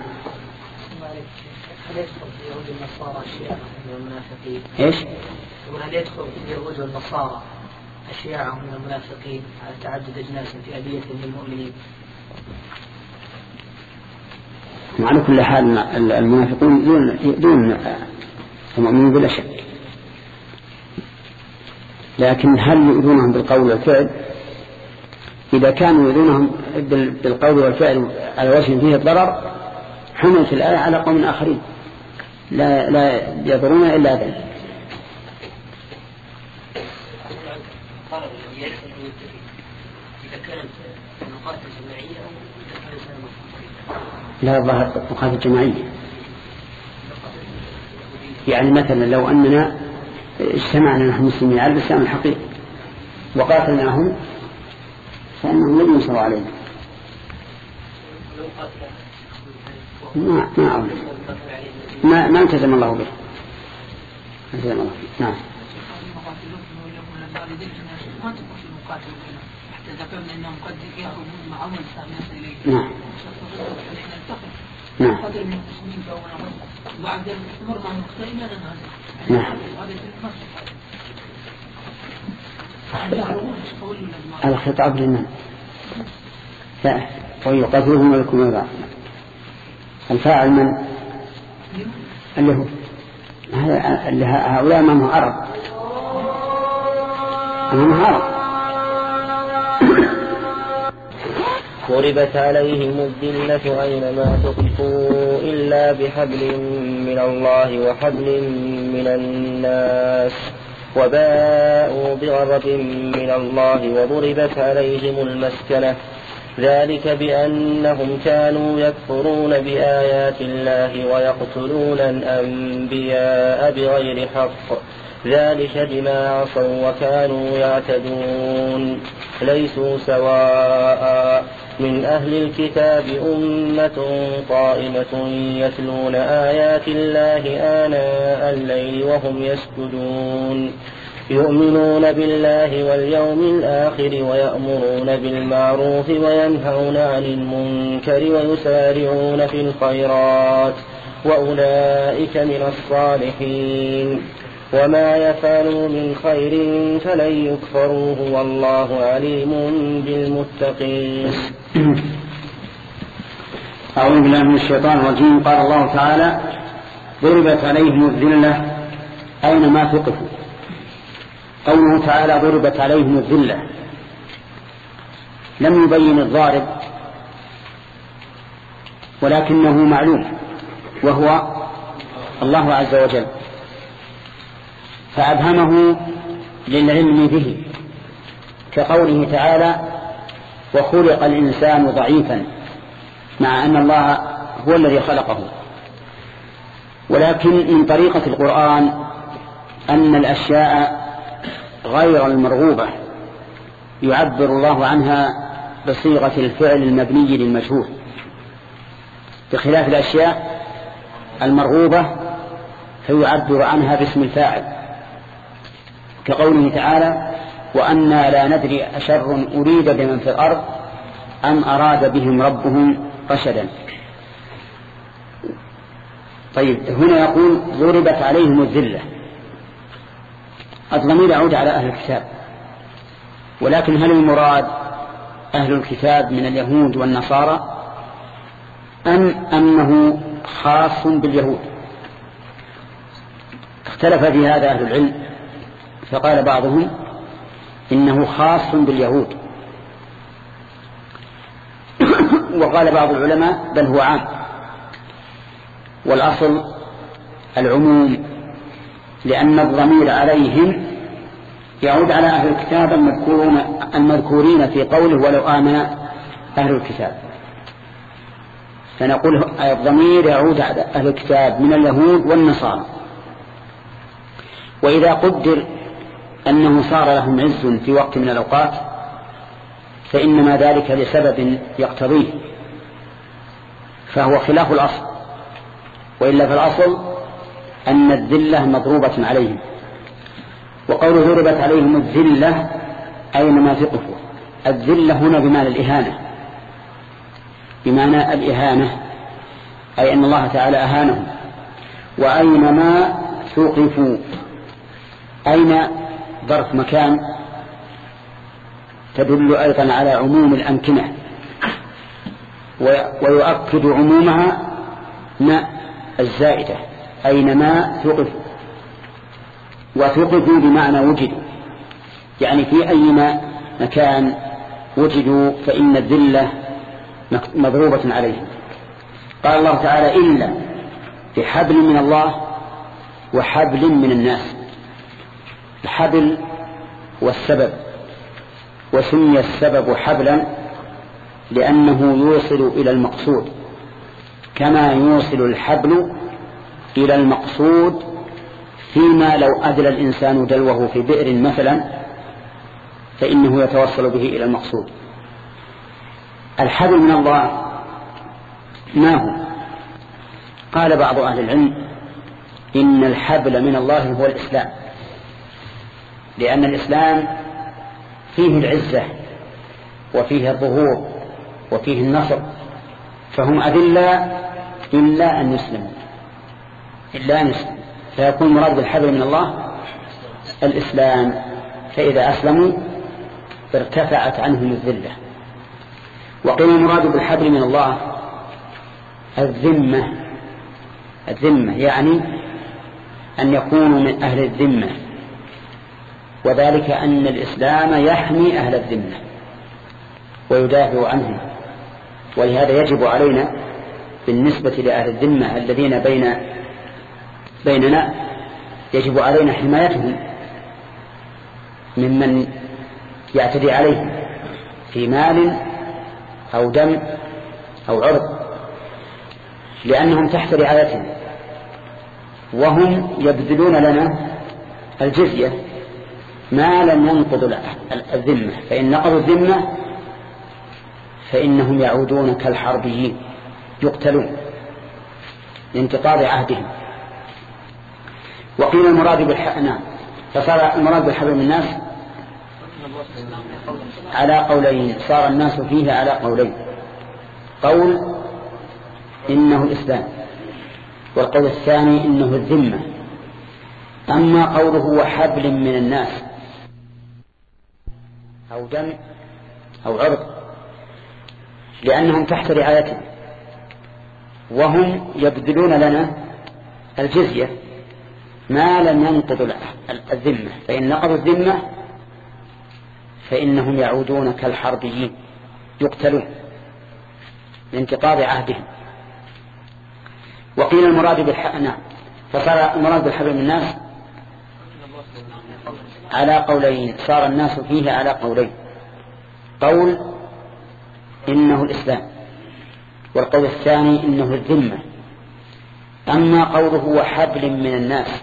هل يدخل في يهود النصارى الشيعة من المنافقين؟ إيش؟ هل يدخل في اليهود والنصارى الشيعة من المنافقين على تعدد أجناس في أذية للمؤمنين؟ وعلى كل حال المنافقون دون دون المؤمنين بلا شك، لكن هل يؤذونهم بالقول والفعل؟ إذا كانوا يؤذونهم بالقول والفعل على وجه فيه الضرر حملت الآية على قوم آخرين لا لا يضرون إلا ذلك. لا ظهر مقاتل جماعية، يعني مثلا لو أننا اجتمعنا نحن المسلمين على الإسلام الحقيقي وقاتلناهم فإنهم لم ينصروا علينا. ما ما أعلم ما ما التزم الله به. التزم الله به. نعم. نعم. نعم. نعم. الخطاب لمن؟ لا ويقاتلهم ولكم البعض. الفاعل من؟ اليهود. هؤلاء أمامه عرب، أمامه عرب. ضربت عليهم الذلة أينما ثقفوا إلا بحبل من الله وحبل من الناس وباءوا بغضب من الله وضربت عليهم المسكنة ذلك بأنهم كانوا يكفرون بآيات الله ويقتلون الأنبياء بغير حق ذلك بما عصوا وكانوا يعتدون ليسوا سواء من أهل الكتاب أمة قائمة يتلون آيات الله آناء الليل وهم يسجدون يؤمنون بالله واليوم الآخر ويأمرون بالمعروف وينهون عن المنكر ويسارعون في الخيرات وأولئك من الصالحين وما يفعلوا من خير فلن يكفروه والله عليم بالمتقين. أعوذ بالله من الشيطان الرجيم. قال الله تعالى ضربت عليهم الذلة أينما ثقفوا. قوله تعالى ضربت عليهم الذلة لم يبين الضارب ولكنه معلوم وهو الله عز وجل فأبهمه للعلم به كقوله تعالى وخلق الإنسان ضعيفا مع أن الله هو الذي خلقه. ولكن من طريقة القرآن أن الأشياء غير المرغوبة يعبر الله عنها بصيغة الفعل المبني للمجهول بخلاف الأشياء المرغوبة فيعبر عنها باسم الفاعل كقوله تعالى وأنا لا ندري أشر أريد بمن في الأرض أم أراد بهم ربهم رشدا. طيب هنا يقول ضربت عليهم الذلة. الضمير يعود على أهل الكتاب ولكن هل المراد أهل الكتاب من اليهود والنصارى أم أنه خاص باليهود؟ اختلف في هذا أهل العلم فقال بعضهم إنه خاص باليهود وقال بعض العلماء بل هو عام والأصل العموم لأن الضمير عليهم يعود على أهل الكتاب المذكورون المذكورين في قوله ولو آمن أهل الكتاب فنقول الضمير يعود على أهل الكتاب من اليهود والنصارى. وإذا قدر أنه صار لهم عز في وقت من الأوقات فإنما ذلك لسبب يقتضيه فهو خلاف الأصل وإلا فالأصل أن الذلة مضروبة عليهم. وقوله ضربت عليهم الذلة أينما ثقفوا. الذلة هنا بمعنى الإهانة بمعنى الإهانة أي أن الله تعالى أهانهم. وأينما ثقفوا أين ظرف مكان تدل أيضا على عموم الأمكنة ويؤكد عمومها ما الزائدة أينما ثقفوا. وثقفوا بمعنى وجدوا يعني في أي مكان وجدوا فإن الذلة مضروبة عليهم. قال الله تعالى إلا بحبل من الله وحبل من الناس. الحبل والسبب وسمي السبب حبلا لأنه يوصل إلى المقصود كما يوصل الحبل إلى المقصود فيما لو أدلى الإنسان دلوه في بئر مثلا فإنه يتوصل به إلى المقصود. الحبل من الله ما هو؟ قال بعض أهل العلم إن الحبل من الله هو الإسلام لأن الإسلام فيه العزة وفيه الظهور وفيه النصر فهم أذلة إلا أن يسلموا إلا أن يسلموا فيكون مراد بالحبل من الله الإسلام فإذا أسلموا ارتفعت عنهم الذلة. وقيل المراد بالحبل من الله الذمة الذمة يعني أن يكونوا من أهل الذمة وذلك أن الإسلام يحمي أهل الذمة ويدافع عنهم ولهذا يجب علينا بالنسبة لأهل الذمة الذين بين بيننا يجب علينا حمايتهم ممن يعتدي عليهم في مال أو دم أو عرض، لأنهم تحت رعايتنا وهم يبذلون لنا الجزية ما لم ينقض الذمة، فإن نقضوا الذمة فإنهم يعودون كالحربيين يقتلون لانتقاض عهدهم. وقيل المراد بالحق نعم، فصار المراد بالحبل من الناس على قولين، صار الناس فيه على قولين، قول إنه الإسلام، والقول الثاني إنه الذمة. أما قوله هو حبل من الناس أو دم أو عرض لأنهم تحت رعايتهم وهم يبذلون لنا الجزية ما لم ينقض الذمة، فإن نقضوا الذمة فإنهم يعودون كالحربيين يقتلون لانتقاض عهدهم. وقيل المراد بالحق نعم، فصار المراد بالحبل من الناس على قولين، صار الناس فيه على قولين، قول إنه الإسلام، والقول الثاني إنه الذمة. أما قوله هو حبل من الناس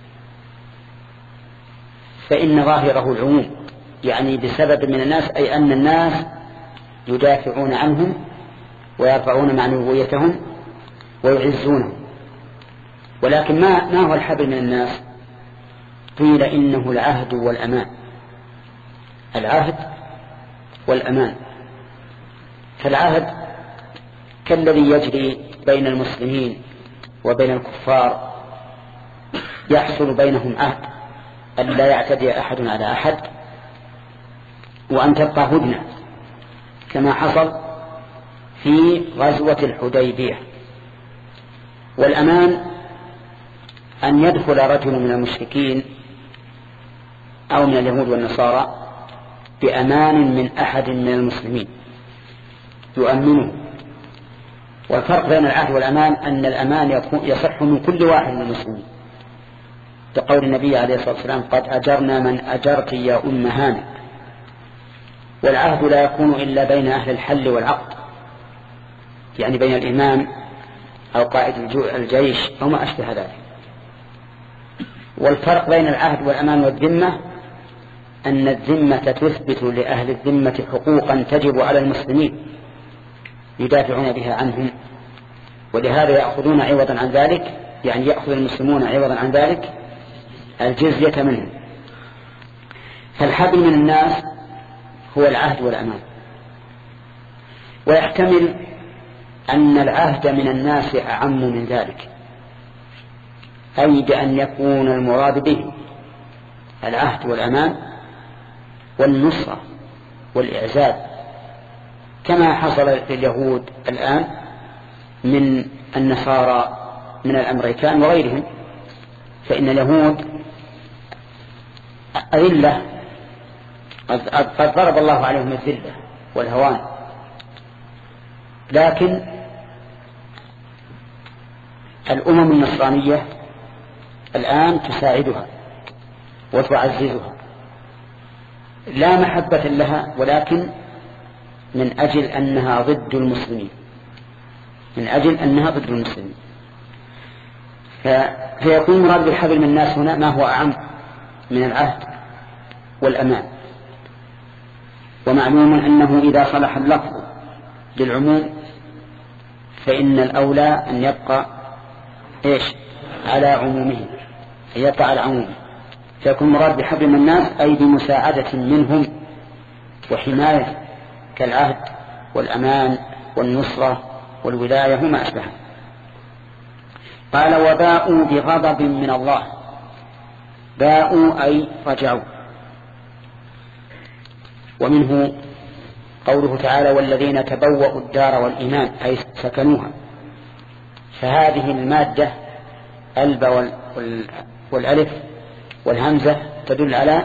فإن ظاهره العموم، يعني بسبب من الناس أي أن الناس يدافعون عنهم ويرفعون معنويتهم ويعزونهم. ولكن ما, ما هو الحبل من الناس؟ قيل إنه العهد والأمان، العهد والأمان. فالعهد كالذي يجري بين المسلمين وبين الكفار، يحصل بينهم عهد أن لا يعتدي أحد على أحد وأن تبقى هدنة كما حصل في غزوة الحديبية. والأمان أن يدخل رجل من المشركين أو من اليهود والنصارى بأمان من أحد من المسلمين يؤمنه. والفرق بين العهد والأمان أن الأمان يصح من كل واحد من المسلمين، كقول النبي عليه الصلاة والسلام قد أجرنا من أجرت يا أم هانئ. والعهد لا يكون إلا بين أهل الحل والعقد، يعني بين الإمام أو قائد الجيش أو ما أشبه ذلك. والفرق بين العهد والأمان والذمة أن الذمة تثبت لأهل الذمة حقوقا تجب على المسلمين يدافعون بها عنهم، ولهذا يأخذون عوضا عن ذلك، يعني يأخذ المسلمون عوضا عن ذلك الجزية منهم. فالحبل من الناس هو العهد والأمان. ويحتمل أن العهد من الناس أعم من ذلك، أي بأن يكون المراد به العهد والأمان والنصرة والإعزاز، كما حصل لليهود الآن من النصارى من الأمريكان وغيرهم. فإن اليهود أذلة قد ضرب الله عليهم الذلة والهوان، لكن الأمم النصرانية الآن تساعدها وتعززها لا محبة لها، ولكن من أجل أنها ضد المسلمين، من أجل أنها ضد المسلمين. فيكون مراد بالحبل من الناس هنا ما هو أعم من العهد والأمان. ومعلوم أنه إذا صلح اللفظ للعموم فإن الأولى أن يبقى إيش على عمومه، يبقى على عمومه. فيكون مراد بحبل من الناس أي بمساعدة منهم وحماية كالعهد والأمان والنصرة والولاية وما أشبه. قال وباءوا بغضب من الله، باءوا أي رجعوا. ومنه قوله تعالى والذين تبوأوا الدار والإيمان أي سكنوها. فهذه المادة الباء والألف والهمزة تدل على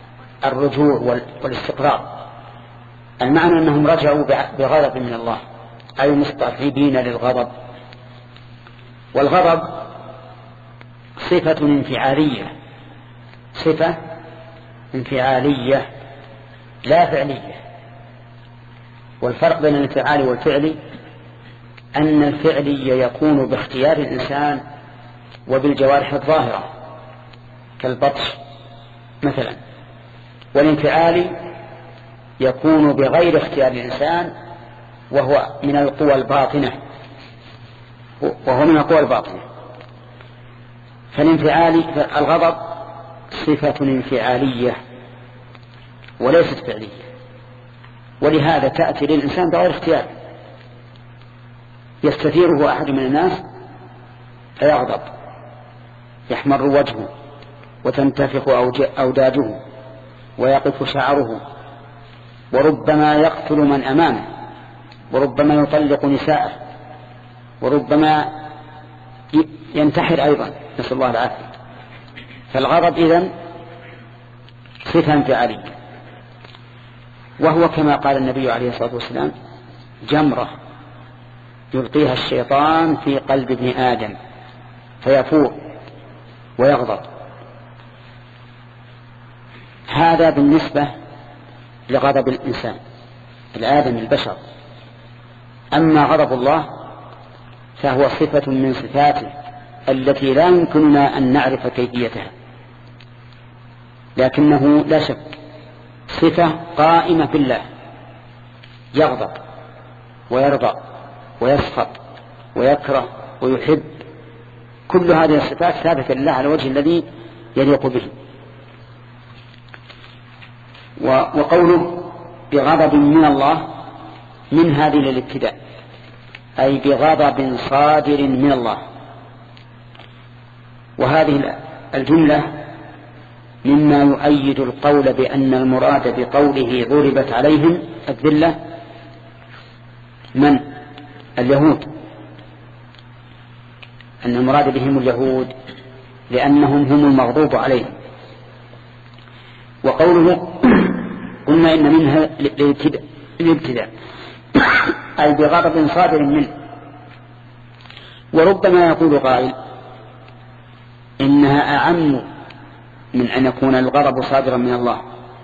الرجوع والاستقرار. المعنى أنهم رجعوا بغضب من الله أي مستصحبين للغضب. والغضب صفة انفعالية، صفة انفعالية لا فعلية. والفرق بين الانفعال والفعل أن الفعلي يكون باختيار الإنسان وبالجوارح الظاهرة كالبطش مثلا، والانفعال يكون بغير اختيار الإنسان وهو من القوى الباطنة وهو من القوى الباطنة. فالانفعال الغضب صفة انفعالية وليست فعلية، ولهذا تأتي للإنسان بغير اختيار. يستثيره أحد من الناس فيغضب، يحمر وجهه وتنتفخ أوداجه ويقف شعره، وربما يقتل من أمامه، وربما يطلق نساءه، وربما ينتحر أيضا، نسأل الله العافية. فالغضب إذن صفة انفعالية، وهو كما قال النبي عليه الصلاة والسلام جمرة يلقيها الشيطان في قلب ابن آدم فيفور ويغضب. هذا بالنسبة لغضب الإنسان الآدم البشر. أما غضب الله فهو صفة من صفاته التي لا يمكننا أن نعرف كيفيتها، لكنه لا شك صفة قائمة بالله، يغضب ويرضى ويسخط ويكره ويحب، كل هذه الصفات ثابتة لله على الوجه الذي يليق به. وقوله بغضب من الله من هذه للابتداء، أي بغضب صادر من الله. وهذه الجملة مما يؤيد القول بأن المراد بقوله ضربت عليهم الذلة من اليهود، أن المراد بهم اليهود لأنهم هم المغضوب عليهم. وقوله قلنا إن منها الابتداء أي بغضب صادر منه. وربما يقول قائل إنها أعم من أن يكون الغضب صادرا من الله،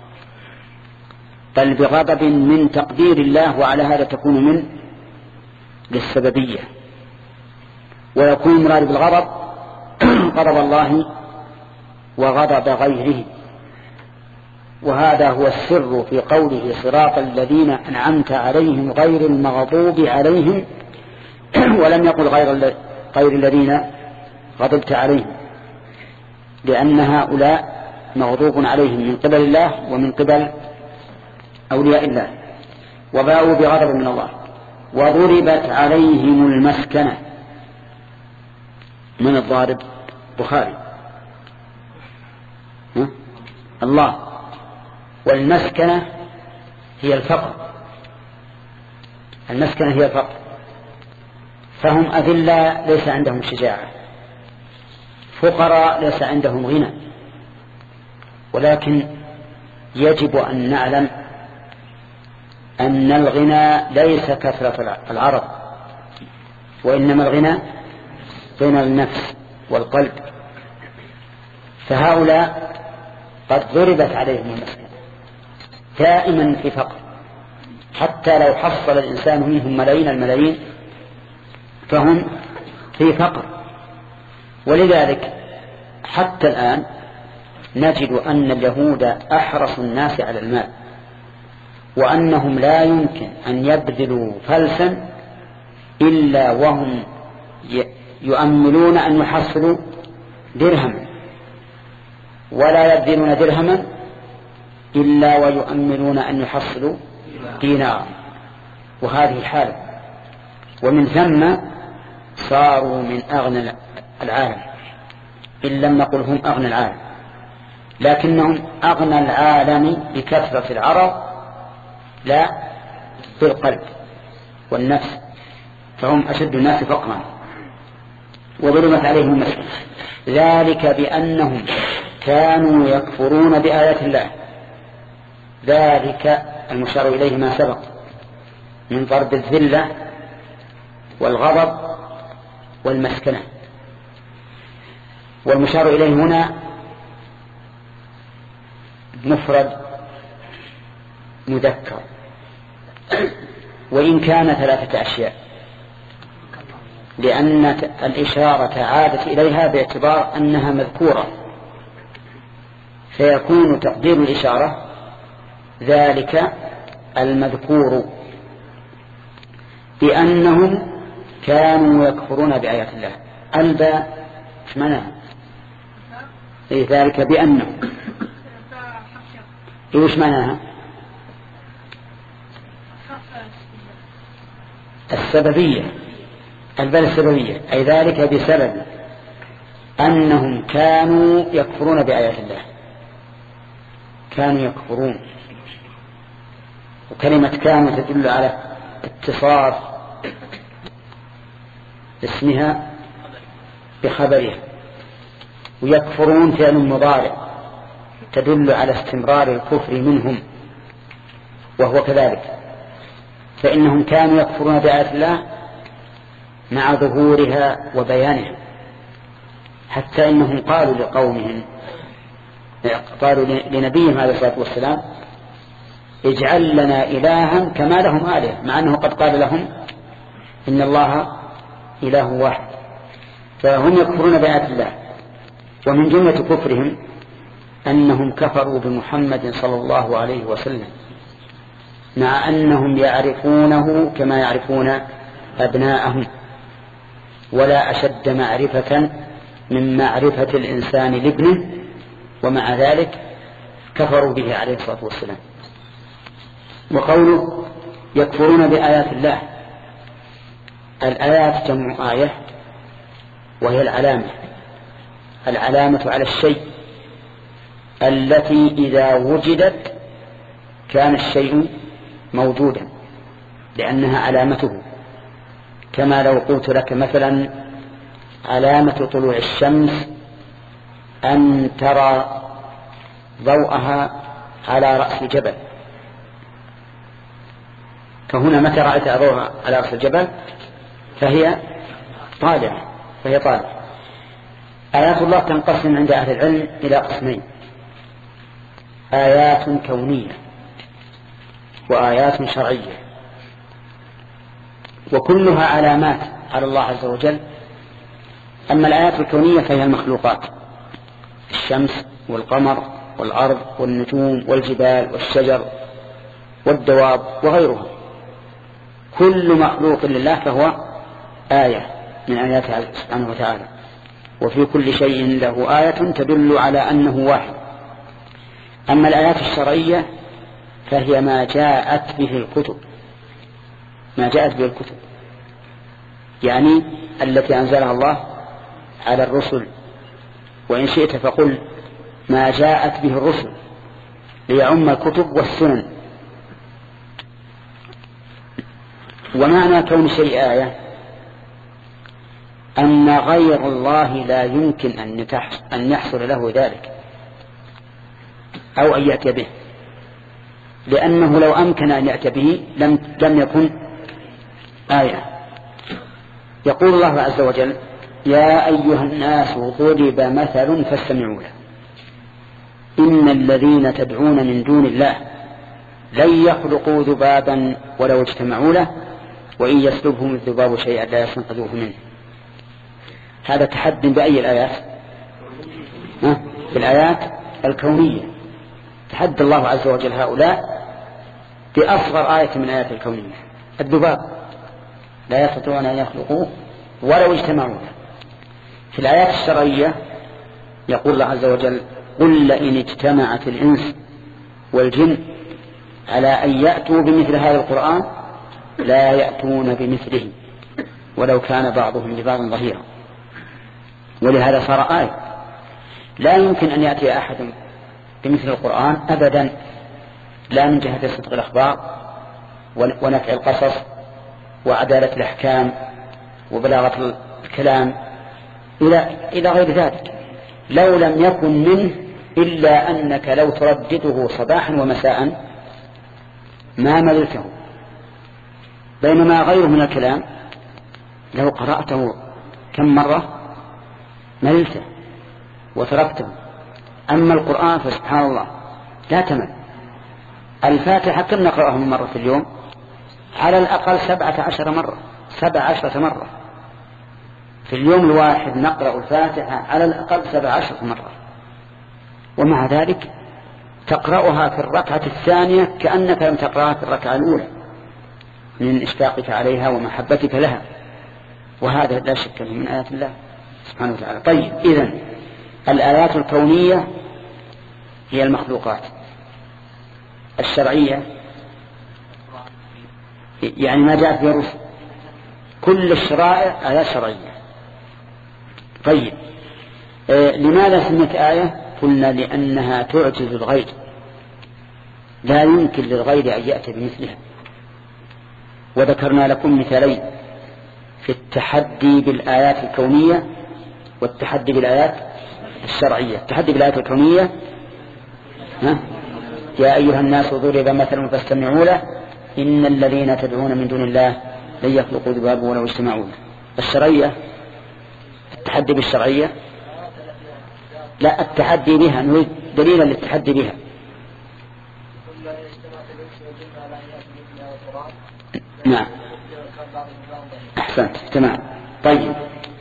بل بغضب من تقدير الله، وعلى هذا تكون من للسببية. ويكون مراد بالغضب غضب الله وغضب غيره. وهذا هو السر في قوله صراط الذين أنعمت عليهم غير المغضوب عليهم، ولم يقل غير غير الذين غضبت عليهم، لأن هؤلاء مغضوب عليهم من قبل الله ومن قبل أولياء الله، وباءوا بغضب من الله. وضربت عليهم المسكنة. من الضارب؟ بخاري الله. والمسكنة هي الفقر، المسكنة هي الفقر. فهم أذلاء ليس عندهم شجاعة، فقراء ليس عندهم غنى. ولكن يجب أن نعلم أن الغنى ليس كثرة العرض، وإنما الغنى غنى النفس والقلب. فهؤلاء قد ضربت عليهم المسكنة، دائما في فقر، حتى لو حصل الإنسان منهم ملايين الملايين فهم في فقر. ولذلك حتى الآن نجد أن اليهود أحرص الناس على المال، وأنهم لا يمكن أن يبذلوا فلسا إلا وهم يؤملون أن يحصلوا درهما، ولا يبذلون درهما إلا ويؤملون أن يحصلوا دينارا. وهذه الحالة، ومن ثم صاروا من أغنى العالم، إن لم نقل هم أغنى العالم، لكنهم أغنى العالم بكثرة العرض لا بالقلب والنفس، فهم أشد الناس فقرا. وظلمت عليهم المسكنة، ذلك بأنهم كانوا يكفرون بآيات الله. ذلك المشار إليه ما سبق من ضرب الذلة والغضب والمسكنة. والمشار إليه هنا مفرد مذكر، وإن كان ثلاثة أشياء، لأن الإشارة عادت إليها باعتبار أنها مذكورة، فيكون تقدير الإشارة ذلك المذكور بأنهم كانوا يكفرون بآيات الله. الباء ايش معناها؟ إيه ذلك بأنهم ايش معناها؟ السببية، الباء السببية، أي ذلك بسبب أنهم كانوا يكفرون بآيات الله، كانوا يكفرون. وكلمة كانوا تدل على اتصاف اسمها بخبرها، ويكفرون فعل مضارع تدل على استمرار الكفر منهم، وهو كذلك، فإنهم كانوا يكفرون بآيات الله مع ظهورها وبيانها، حتى إنهم قالوا لقومهم، قالوا لنبيهم عليه الصلاة والسلام اجعل لنا إلها كما لهم آلهة، مع أنه قد قال لهم إن الله إله واحد. فهم يكفرون بآيات الله. ومن جملة كفرهم أنهم كفروا بمحمد صلى الله عليه وسلم، مع أنهم يعرفونه كما يعرفون أبناءهم، ولا أشد معرفة من معرفة الإنسان لابنه، ومع ذلك كفروا به عليه الصلاة والسلام. وقوله يكفرون بآيات الله، الآيات جمع آية، وهي العلامة، العلامة على الشيء التي إذا وجدت كان الشيء موجودا لأنها علامته. كما لو قلت لك مثلا علامة طلوع الشمس أن ترى ضوءها على رأس الجبل، فهنا متى رأيت ضوءها على رأس الجبل فهي طالعة، فهي طالعة. آيات الله تنقسم عند أهل العلم إلى قسمين: آيات كونية وآيات شرعية، وكلها علامات على الله عز وجل. أما الآيات الكونية فهي المخلوقات، الشمس والقمر والأرض والنجوم والجبال والشجر والدواب وغيرها، كل مخلوق لله فهو آية من آياته سبحانه وتعالى، وفي كل شيء له آية تدل على أنه واحد. أما الآيات الشرعية فهي ما جاءت به الكتب، ما جاءت به الكتب يعني التي أنزلها الله على الرسل، وإن شئت فقل ما جاءت به الرسل ليعم الكتب والسنن. ومعنى كون شيء آية أن غير الله لا يمكن أن يحصل له ذلك أو أن يأتي به، لأنه لو أمكن أن يأتي به لم, لم يكن آية. يقول الله عز وجل يا أيها الناس ضرب مثل فاستمعوا له إن الذين تدعون من دون الله لن يخلقوا ذبابا ولو اجتمعوا له وإن يسلبهم الذباب شيئا لا يستنقذوه منه. هذا تحد بأي الآيات؟ بالآيات الكونية. تحدى الله عز وجل هؤلاء بأصغر آية من آيات الكونية، الذباب لا يستطيعون أن يخلقوه ولو اجتمعوا له. في الآيات الشرعية يقول الله عز وجل قل لئن اجتمعت الإنس والجن على أن يأتوا بمثل هذا القرآن لا يأتون بمثله ولو كان بعضهم لبعض ظهيرا. ولهذا صار آية. لا يمكن أن يأتي أحد بمثل القرآن أبدا، لا من جهة صدق الأخبار ونفع القصص وعدالة الأحكام وبلاغة الكلام إلى غير ذلك، لو لم يكن منه إلا أنك لو تردده صباحا ومساء ما مللته. بينما غيره من الكلام لو قرأته كم مرة مللت وتركته. أما القرآن فسبحان الله لا تمل. الفاتحة كم نقرأها من مرة في اليوم؟ على الأقل سبعة عشر مرة، سبع عشرة مرة في اليوم الواحد نقرأ الفاتحة على الأقل سبع عشرة مرة، ومع ذلك تقرأها في الركعة الثانية كأنك لم تقرأها في الركعة الأولى من إشفاقك عليها ومحبتك لها، وهذا لا شك من آيات الله سبحانه وتعالى. طيب، إذن الآيات الكونية هي المخلوقات، الشرعية يعني ما جاءت في الرسل، كل الشرائع آيات شرعية. طيب، آه لماذا سميت آية؟ قلنا لأنها تعجز الغير، لا يمكن للغير أن يأتي بمثلها. وذكرنا لكم مثالين في التحدي بالآيات الكونية والتحدي بالآيات الشرعية. التحدي بالآيات الكونية ها؟ يا أيها الناس ضرب مثل فاستمعوا له إن الذين تدعون من دون الله لن يخلقوا ذبابا ولو اجتمعوا له. الشرعية، التحدي بالشرعية، لا التحدي بها، نريد دليلا للتحدي بها. نعم أحسنت تمام. طيب،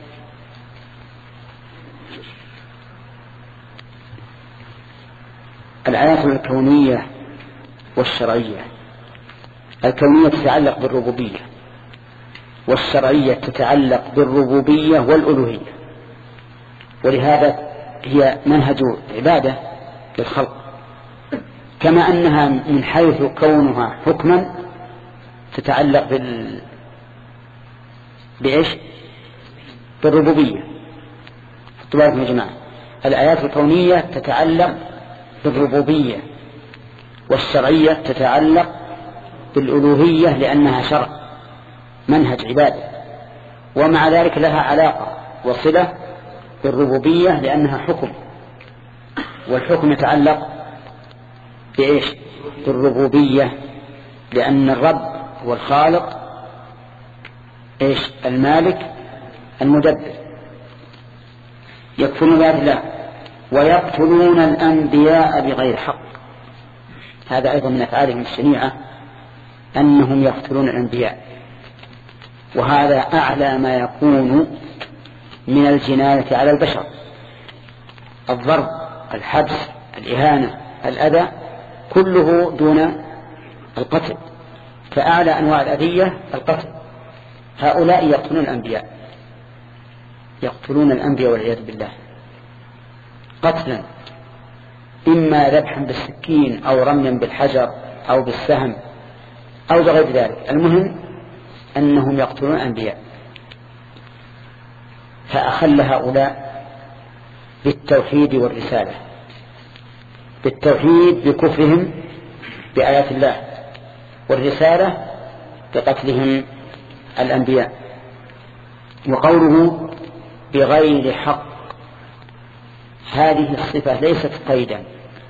الآيات الكونية والشرعية، الكونية تتعلق بالربوبية، والشرعية تتعلق بالربوبية والألوهية، ولهذا هي منهج عبادة للخلق، كما أنها من حيث كونها حكما تتعلق بال... بإيش؟ بالربوبية. تبارك يا جماعة، الآيات الكونية تتعلق بالربوبية، والشرعية تتعلق بالألوهية لأنها شرع منهج عبادة، ومع ذلك لها علاقة وصلة بالربوبية لأنها حكم، والحكم يتعلق بإيش؟ بالربوبية، لأن الرب هو الخالق إيش؟ المالك المدبر. يكفرون بآيات الله ويقتلون الأنبياء بغير حق، هذا أيضا من أفعالهم الشنيعة أنهم يقتلون الأنبياء، وهذا أعلى ما يكون من الجناية على البشر، الضرب، الحبس، الإهانة، الأذى، كله دون القتل، فأعلى أنواع الأذية القتل. هؤلاء يقتلون الأنبياء، يقتلون الأنبياء والعياذ بالله قتلا، إما ذبحا بالسكين أو رميا بالحجر أو بالسهم أو بغير ذلك، المهم أنهم يقتلون الأنبياء. فأخل هؤلاء بالتوحيد والرسالة، بالتوحيد بكفرهم بآيات الله، والرسالة بقتلهم الأنبياء. وقوله بغير حق، هذه الصفة ليست قيدا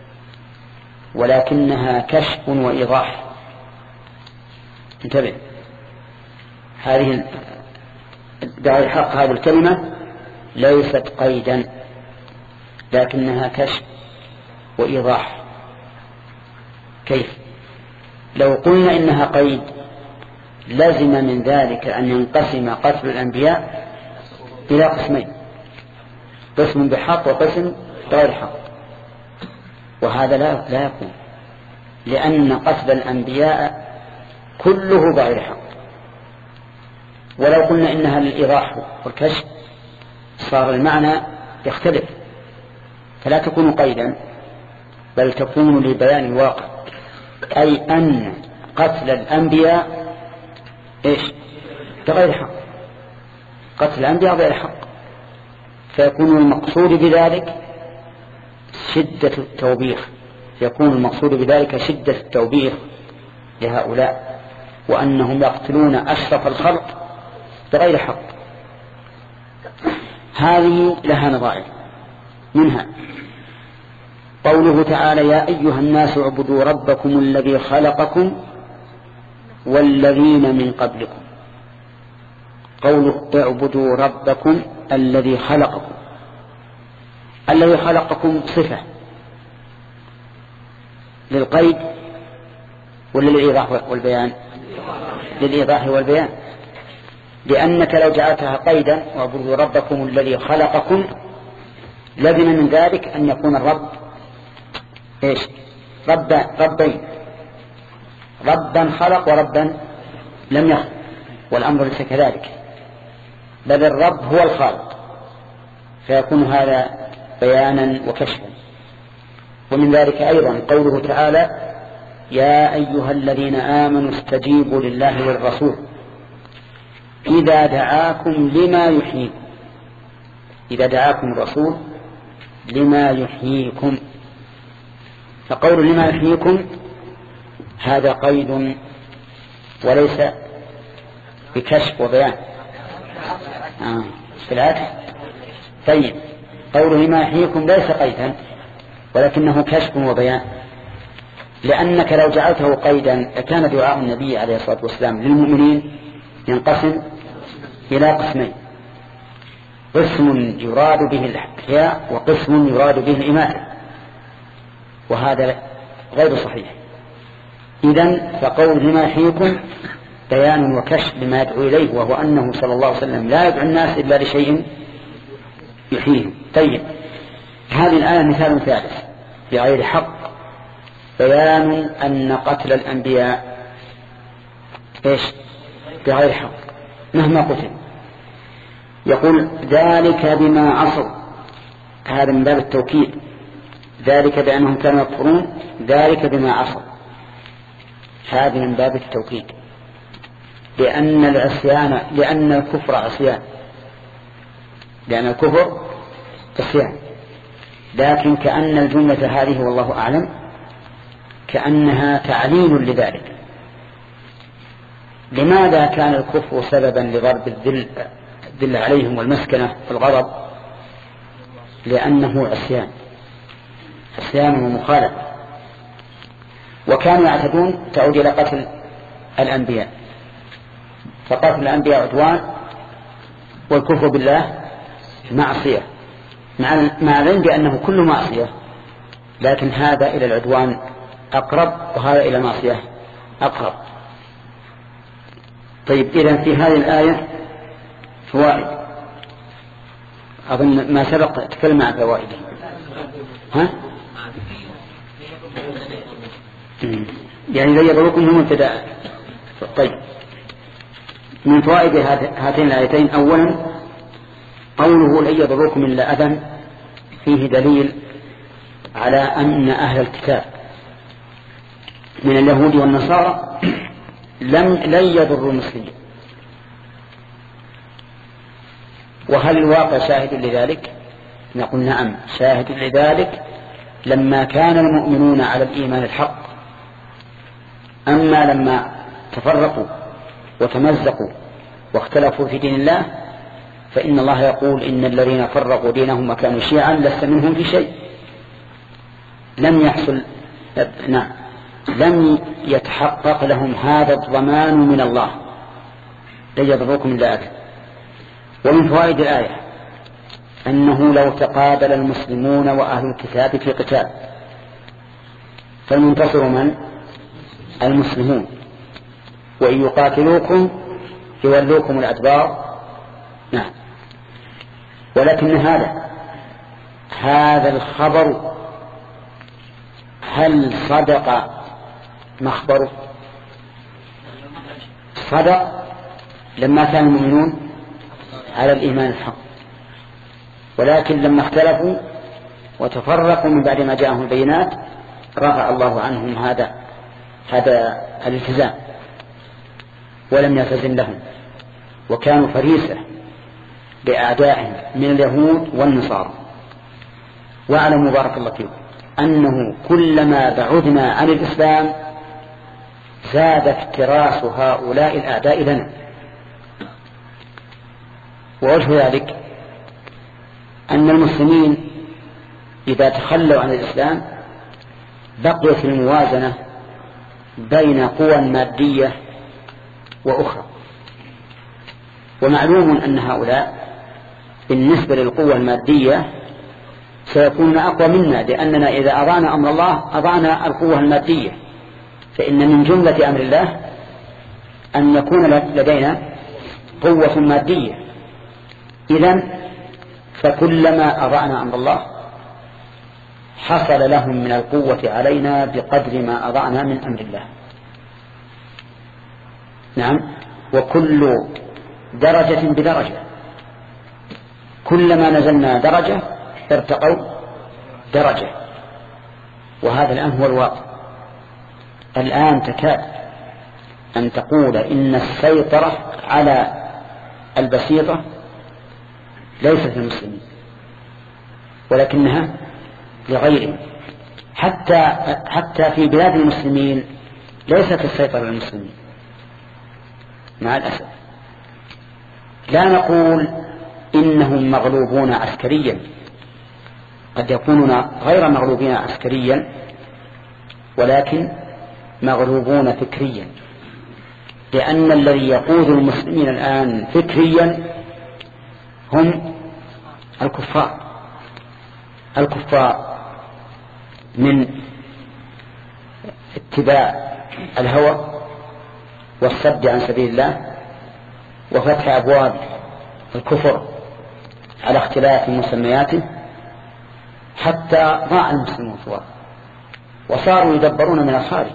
ولكنها كشف وإيضاح. انتبه، هذه بغير حق هذه الكلمة ليست قيدا لكنها كشف وإيضاح. كيف؟ لو قلنا إنها قيد لازم من ذلك أن ينقسم قتل الأنبياء إلى قسمين، قسم بحق وقسم بغير حق، وهذا لا, لا يكون، لأن قتل الأنبياء كله بغير حق. ولو قلنا إنها للإيضاح والكشف صار المعنى يختلف، فلا تكون قيدا بل تكون لبيان الواقع، أي أن قتل الأنبياء إيش؟ بغير حق، قتل الأنبياء بغير حق، فيكون المقصود بذلك شدة التوبيخ، يكون المقصود بذلك شدة التوبيخ لهؤلاء، وأنهم يقتلون أشرف الخلق بغير حق. هذه لها نظائر، منها قوله تعالى يا أيها الناس اعبدوا ربكم الذي خلقكم والذين من قبلكم. قوله اعبدوا ربكم الذي خلقكم. الذي خلقكم صفة للقيد ولا للإيضاح والبيان؟ للإيضاح والبيان، لأنك لو جعلتها قيدا واعبدوا ربكم الذي خلقكم لزم من ذلك أن يكون الرب إيش؟ رب ربين، ربا خلق وربا لم يخلق، والأمر ليس كذلك، بل الرب هو الخالق، فيكون هذا بيانا وكشفا. ومن ذلك أيضا قوله تعالى يا أيها الذين آمنوا استجيبوا لله والرسول إذا دعاكم لما يحييكم. إذا دعاكم الرسول لما يحييكم، فقول لما يحييكم هذا قيد وليس بكشف وبيان. آه. بالعكس. طيب قوله لما يحييكم ليس قيدا ولكنه كشف وبيان، لأنك لو جعلته قيدا كان دعاء النبي عليه الصلاة والسلام للمؤمنين ينقسم إلى قسمين: قسم يراد به الإحياء وقسم يراد به الإماتة، وهذا غير صحيح. إذن فقول لما يحييكم بيان وكشف لما يدعو إليه، وهو أنه صلى الله عليه وسلم لا يدعو الناس إلا لشيء يحييهم. طيب هذه الآية مثال ثالث بغير حق، بيان أن قتل الأنبياء إيش؟ بغير حق مهما قتل. يقول ذلك بما عصوا، هذا من باب التوكيد، ذلك بأنهم كانوا يكفرون، ذلك بما عصوا، هذا من باب التوكيد، لأن العصيان لأن الكفر عصيان، لأن الكفر عصيان. لكن كأن الجملة هذه والله أعلم كأنها تعليل لذلك. لماذا كان الكفر سببا لضرب الذل الذل عليهم والمسكنة والغضب؟ لأنه عصيان، عصيان ومخالفة، وكانوا يعتدون تعود إلى قتل الأنبياء، فقتل الأنبياء عدوان والكفر بالله معصية، مع العلم بأنه كل معصية، لكن هذا إلى العدوان أقرب وهذا إلى معصية أقرب. طيب إذن في هذه الآية فوائد، أظن ما سبق تكلم عن فوائده. ها؟ يعني لن يضركم هم ابتداء. طيب من فوائد هاتين الآيتين أولا قوله لن يضركم إلا أذى، فيه دليل على أن أهل الكتاب من اليهود والنصارى لم لن يضروا المسلمين. وهل الواقع شاهد لذلك؟ نقول نعم شاهد لذلك، لما كان المؤمنون على الإيمان الحق. أما لما تفرقوا وتمزقوا واختلفوا في دين الله فإن الله يقول إن الذين فرقوا دينهم وكانوا شيعا لست منهم في شيء. لم يحصل نعم لم يتحقق لهم هذا الضمان من الله، لن يضركم إلا أذى. ومن فوائد الآية أنه لو تقابل المسلمون وأهل الكتاب في قتال فالمنتصر من؟ المسلمون، وإن يقاتلوكم يولوكم الأدبار. نعم. ولكن هذا هذا الخبر هل صدق مخبره؟ صدق لما كان المؤمنون على الإيمان الحق، ولكن لما اختلفوا وتفرقوا من بعد ما جاءهم البينات رفع الله عنهم هذا هذا الالتزام ولم يلتزم لهم، وكانوا فريسة بأعدائهم من اليهود والنصارى. واعلموا بارك الله فيكم أنه كلما بعدنا عن الإسلام زاد افتراس هؤلاء الأعداء لنا. ووجه ذلك أن المسلمين إذا تخلوا عن الإسلام بقيت الموازنة بين قوى مادية وأخرى. ومعلوم أن هؤلاء بالنسبة للقوة المادية سيكون أقوى منا، لأننا إذا أضعنا أمر الله أضعنا القوة المادية، فإن من جملة أمر الله أن يكون لدينا قوة مادية. إذن فكلما أضعنا أمر الله حصل لهم من القوة علينا بقدر ما أضعنا من أمر الله. نعم، وكل درجة بدرجة، كلما نزلنا درجة ارتقوا درجة، وهذا الآن هو الواقع. الآن تكاد أن تقول إن السيطرة على البسيطة ليست للمسلمين ولكنها لغيرهم، حتى حتى في بلاد المسلمين ليست السيطرة للمسلمين مع الأسف. لا نقول إنهم مغلوبون عسكريا، قد يكونون غير مغلوبين عسكريا ولكن مغلوبون فكريا، لأن الذي يقود المسلمين الآن فكريا هم الكفار الكفار من اتباع الهوى والصد عن سبيل الله وفتح أبواب الكفر على اختلاف مسمياته، حتى ضاع المسلمون وصاروا يدبرون من الخارج.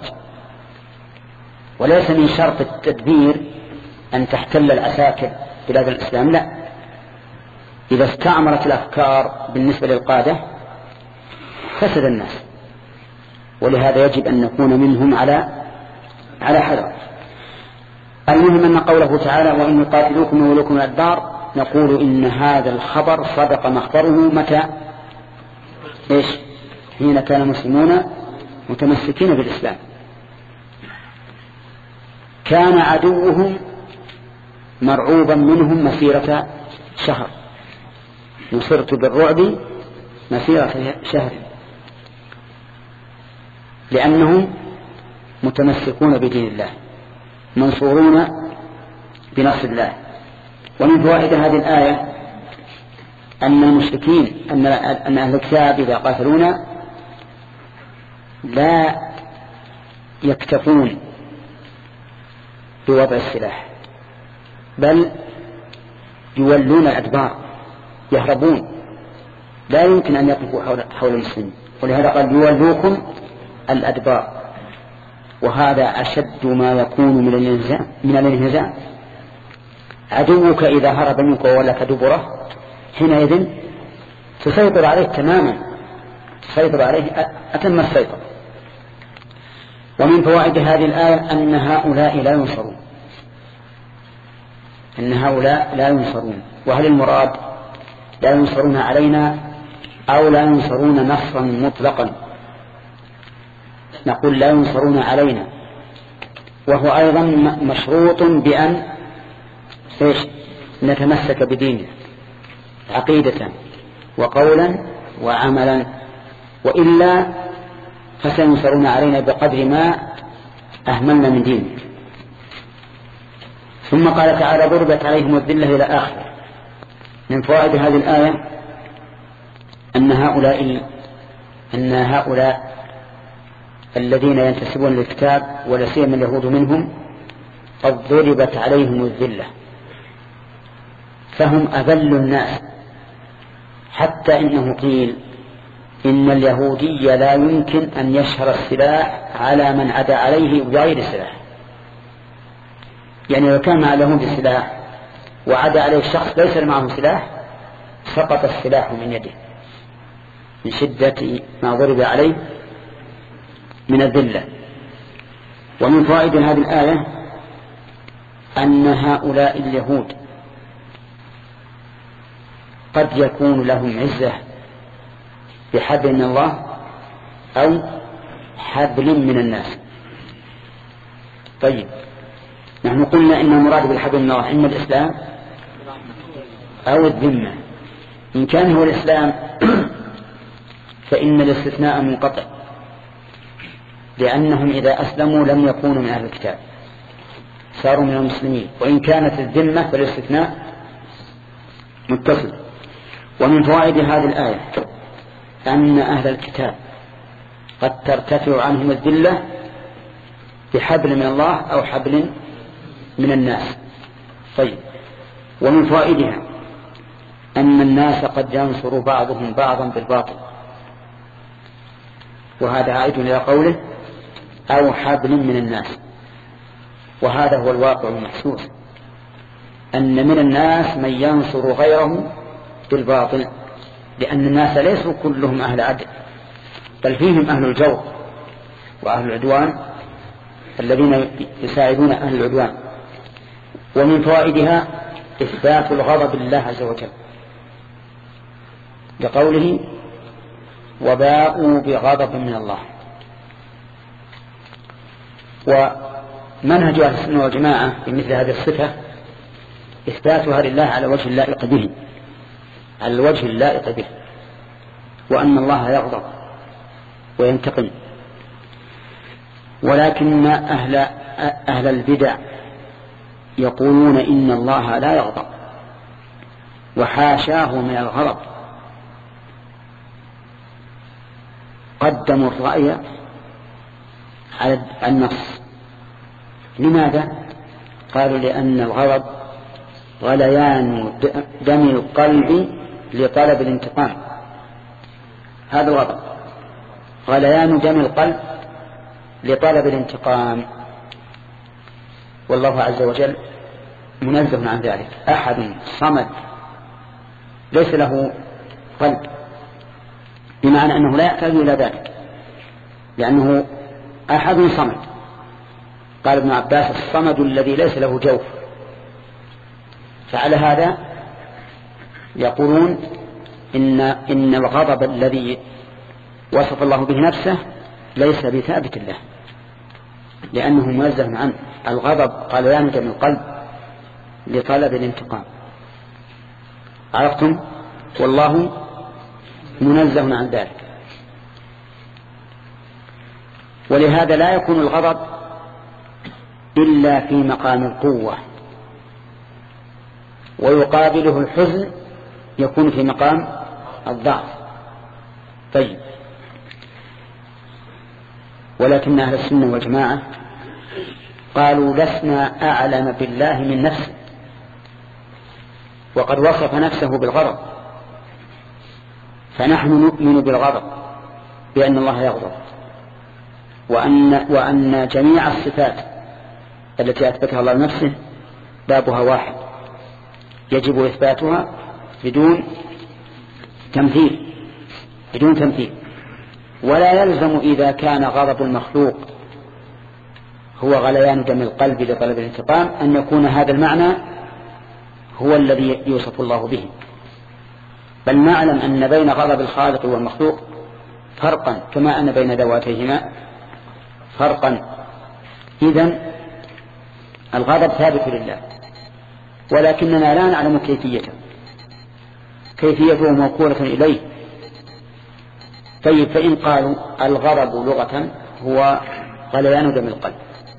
وليس من شرط التدبير أن تحتل العساكر بلاد الإسلام، لا، إذا استعمرت الأفكار بالنسبة للقادة فسد الناس، ولهذا يجب أن نكون منهم على على حذر. المهم أن قوله تعالى وإن يقاتلوكم ويولوكم الأدبار، نقول إن هذا الخبر صدق مخبره متى؟ إيش؟ حين كان المسلمون متمسكين بالإسلام. كان عدوهم مرعوبا منهم مسيرة شهر، نصرت بالرعب مسيرة شهر، لأنهم متمسكون بدين الله منصورون بنصر الله. ومن فوائد هذه الآية أن المشركين أن أن أهل الكتاب إذا قاتلونا لا يكتفون بوضع السلاح، بل يولون الأدبار، يهربون، لا يمكن أن يقفوا حول, حول المسلمين، ولهذا قال يولوكم الأدبار، وهذا أشد ما يكون من الانهزام من الانهزام. عدوك إذا هرب منك وولك دبره حينئذ تسيطر عليه تماما، تسيطر عليه أتم السيطرة. ومن فوائد هذه الآية أن هؤلاء لا ينصرون، أن هؤلاء لا ينصرون. وهل المراد لا ينصرون علينا أو لا ينصرون نصرا مطلقا؟ نقول لا ينصرون علينا، وهو أيضا مشروط بأن إيش؟ نتمسك بديننا عقيدة وقولا وعملا، وإلا فسينصرون علينا بقدر ما أهملنا من ديننا. ثم قال تعالى ضربت عليهم الذلة إلى آخره. من فوائد هذه الآية أن هؤلاء أن هؤلاء الذين ينتسبون للكتاب ولا سيما اليهود منهم قد ضربت عليهم الذلة، فهم أذل الناس، حتى إنه قيل إن اليهودي لا يمكن أن يشهر السلاح على من عدا عليه بغير سلاح. يعني لو كان مع اليهود السلاح وعدا عليه الشخص ليس معه سلاح سقط السلاح من يده من شدة ما ضرب عليه من الذلة. ومن فوائد هذه الآية أن هؤلاء اليهود قد يكون لهم عزة بحبل من الله أو حبل من الناس. طيب، نحن قلنا إن المراد بالحبل من الله إما الإسلام أو الذمة. إن كان هو الإسلام فإن الاستثناء منقطع، لأنهم إذا أسلموا لم يكونوا من أهل الكتاب، صاروا من المسلمين، وإن كانت الذمة فالاستثناء متصل. ومن فوائد هذه الآية أن أهل الكتاب قد ترتفع عنهم الذلة بحبل من الله أو حبل من الناس. طيب، ومن فوائدها أن الناس قد ينصر بعضهم بعضا بالباطل، وهذا عائد إلى قوله أو حبل من الناس، وهذا هو الواقع المحسوس، أن من الناس من ينصر غيره بالباطل، لأن الناس ليسوا كلهم أهل عدل، بل فيهم أهل الجور وأهل العدوان الذين يساعدون أهل العدوان. ومن فوائدها إثبات الغضب لله عز وجل لقوله وباءوا بغضب من الله. ومنهج أهل السنة والجماعة في مثل هذه الصفة إثباتها لله على وجه اللائق به، على الوجه اللائق به، وأن الله يغضب وينتقم. ولكن أهل, أهل البدع يقولون إن الله لا يغضب وحاشاه من الغضب، قدموا الرأي على النص. لماذا؟ قالوا لأن الغضب غليان دم القلب لطلب الانتقام، هذا الغضب غليان دم القلب لطلب الانتقام، والله عز وجل منزه عن ذلك. أحد صمد ليس له قلب، بمعنى أنه لا يحتاج إلى ذلك، لأنه أحد صمد. قال ابن عباس الصمد الذي ليس له جوف. فعلى هذا يقولون إن, إن الغضب الذي وصف الله به نفسه ليس بثابت له، لأنه منزه عنه. الغضب قال ينجم من القلب لطلب الانتقام. عرفتم؟ والله منزه عن ذلك. ولهذا لا يكون الغضب إلا في مقام القوة، ويقابله الحزن يكون في مقام الضعف. طيب، ولكن أهل السنة والجماعة قالوا لسنا أعلم بالله من نفسه، وقد وصف نفسه بالغضب، فنحن نؤمن بالغضب بأن الله يغضب، وأن, وأن جميع الصفات التي أثبتها الله لنفسه بابها واحد، يجب إثباتها بدون تمثيل بدون تمثيل. ولا يلزم إذا كان غضب المخلوق هو غليان دم القلب لطلب الانتقام أن يكون هذا المعنى هو الذي يوصف الله به، بل نعلم أن بين غضب الخالق والمخلوق فرقا كما أن بين ذواتيهما فرقا. إذن الغضب ثابت لله، ولكننا لا نعلم كيفيته كيفيته موكولة إليه. طيب، فإن قالوا الغضب لغة هو غليان دم القلب،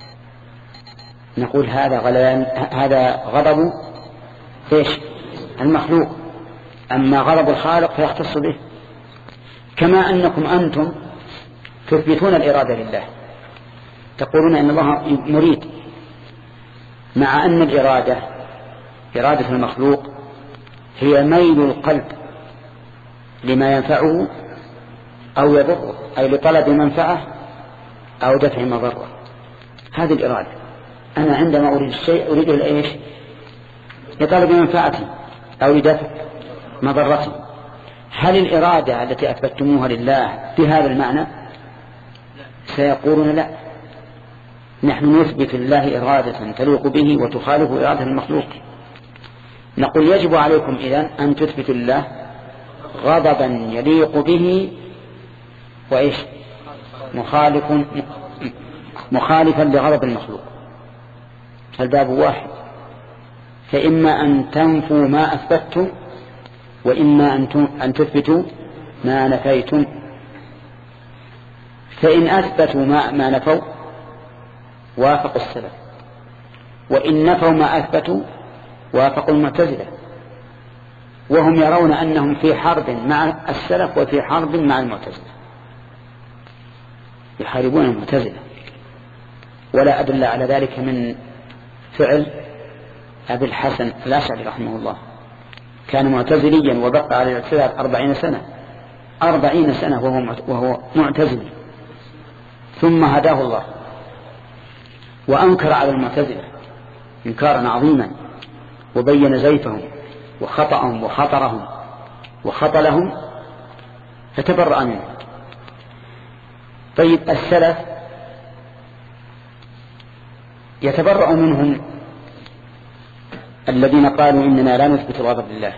نقول هذا غليان هذا غضب إيش؟ المخلوق، أما غضب الخالق فيختص به. كما أنكم أنتم تثبتون الإرادة لله، تقولون أن الله مريد، مع أن الإرادة إرادة المخلوق هي ميل القلب لما ينفعه أو يضره، أي لطلب منفعة أو دفع مضرة. هذه الإرادة. أنا عندما أريد الشيء أريده لإيش؟ لطلب منفعتي أو لدفع مضرتي. هل الإرادة التي أثبتموها لله بهذا المعنى؟ سيقولون لا، نحن نثبت الله إرادة تليق به وتخالف إرادة المخلوق. نقول يجب عليكم إذن أن تثبتوا لله غضبا يليق به وإيش؟ مخالف مخالفا لغضب المخلوق. فالباب واحد، فإما أن تنفوا ما أثبتم، وإما أن تثبتوا ما نفيتم. فإن أثبتوا ما, ما نفوا وافقوا السبب، وإن نفوا ما أثبتوا وافقوا المعتزلة، وهم يرون أنهم في حرب مع السلف وفي حرب مع المعتزلة، يحاربون المعتزلة. ولا أدل على ذلك من فعل أبي الحسن الأشعري رحمه الله، كان معتزليا وبقى على الاعتزال أربعين سنة أربعين سنة وهو وهو معتزلي، ثم هداه الله وأنكر على المعتزلة إنكارا عظيما، وبين زيفهم وخطأهم وخطرهم وخطلهم، فتبرأ منه. طيب السلف يتبرأ منهم الذين قالوا إننا لا نثبت الغضب لله،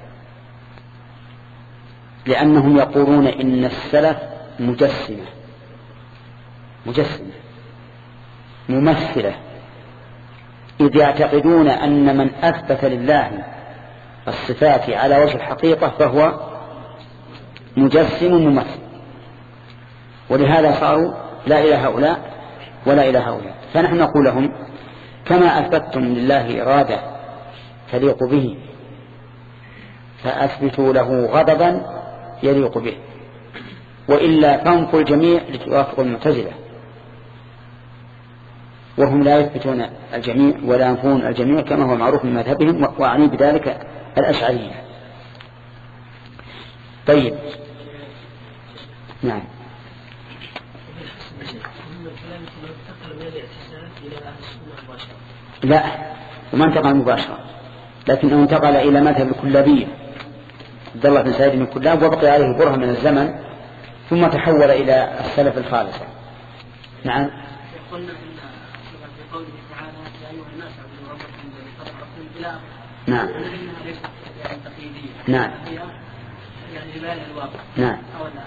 لأنهم يقولون إن السلف مجسمة مجسمة ممثلة، إذ يعتقدون أن من أثبت لله الصفات على وجه الحقيقة فهو مجسم ممثل، ولهذا صاروا لا إلى هؤلاء ولا إلى هؤلاء. فنحن نقول لهم كما أثبتتم لله إرادة تليق به فأثبتوا له غضبا يليق به، وإلا فانفوا الجميع لتوافقوا المعتزلة، وهم لا يثبتون الجميع ولا ينفون الجميع كما هو معروف من مذهبهم، وأعني بذلك الأشعرية. طيب نعم. لا، وما انتقل مباشرة، لكنه انتقل إلى مذهب الكلابية عبد الله بن سعيد بن الكلاب، وبقي عليه برهة من الزمن، ثم تحول إلى السلف الخالصة. نعم. قلنا في قوله تعالى يا أيها الناس اعبدوا ربكم الذي خلقكم إلى نعم. إنها ليست يعني تقييدية. نعم. هي يعني لبيان الواقع. نعم.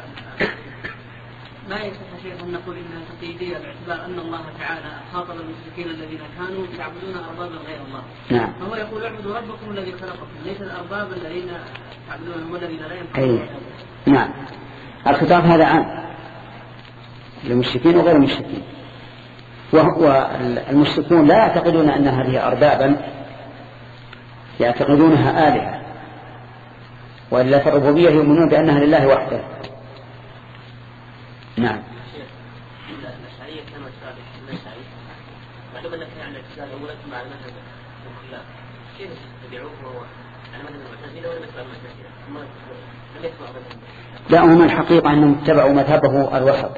ما يصح شيء أن نقول إنها تقييدية باعتبار أن الله تعالى خاطب المشركين الذين كانوا يعبدون أربابا غير الله. نعم. فهو يقول اعبدوا ربكم الذي خلقكم، ليس الأرباب الذين يعبدونهم والذين لا ينفعون. نعم. الخطاب هذا عام للمشركين وغير المشركين، والمشركون لا يعتقدون أن هذه أربابا، يعتقدونها آلهة، وإلا في الربوبية يؤمنون بأنها لله وحده. نعم. الأشعرية كما تسابق الأشعري معلوم أنك يعني الاعتزال أولا مع المذهب الكلاب، كيف تتبعوه هو على مذهب المعتزلة ولا مثل المعتزلة؟ هم لم يسمعوا مذهب. لا، هم الحقيقة أنهم اتبعوا مذهبه الوسط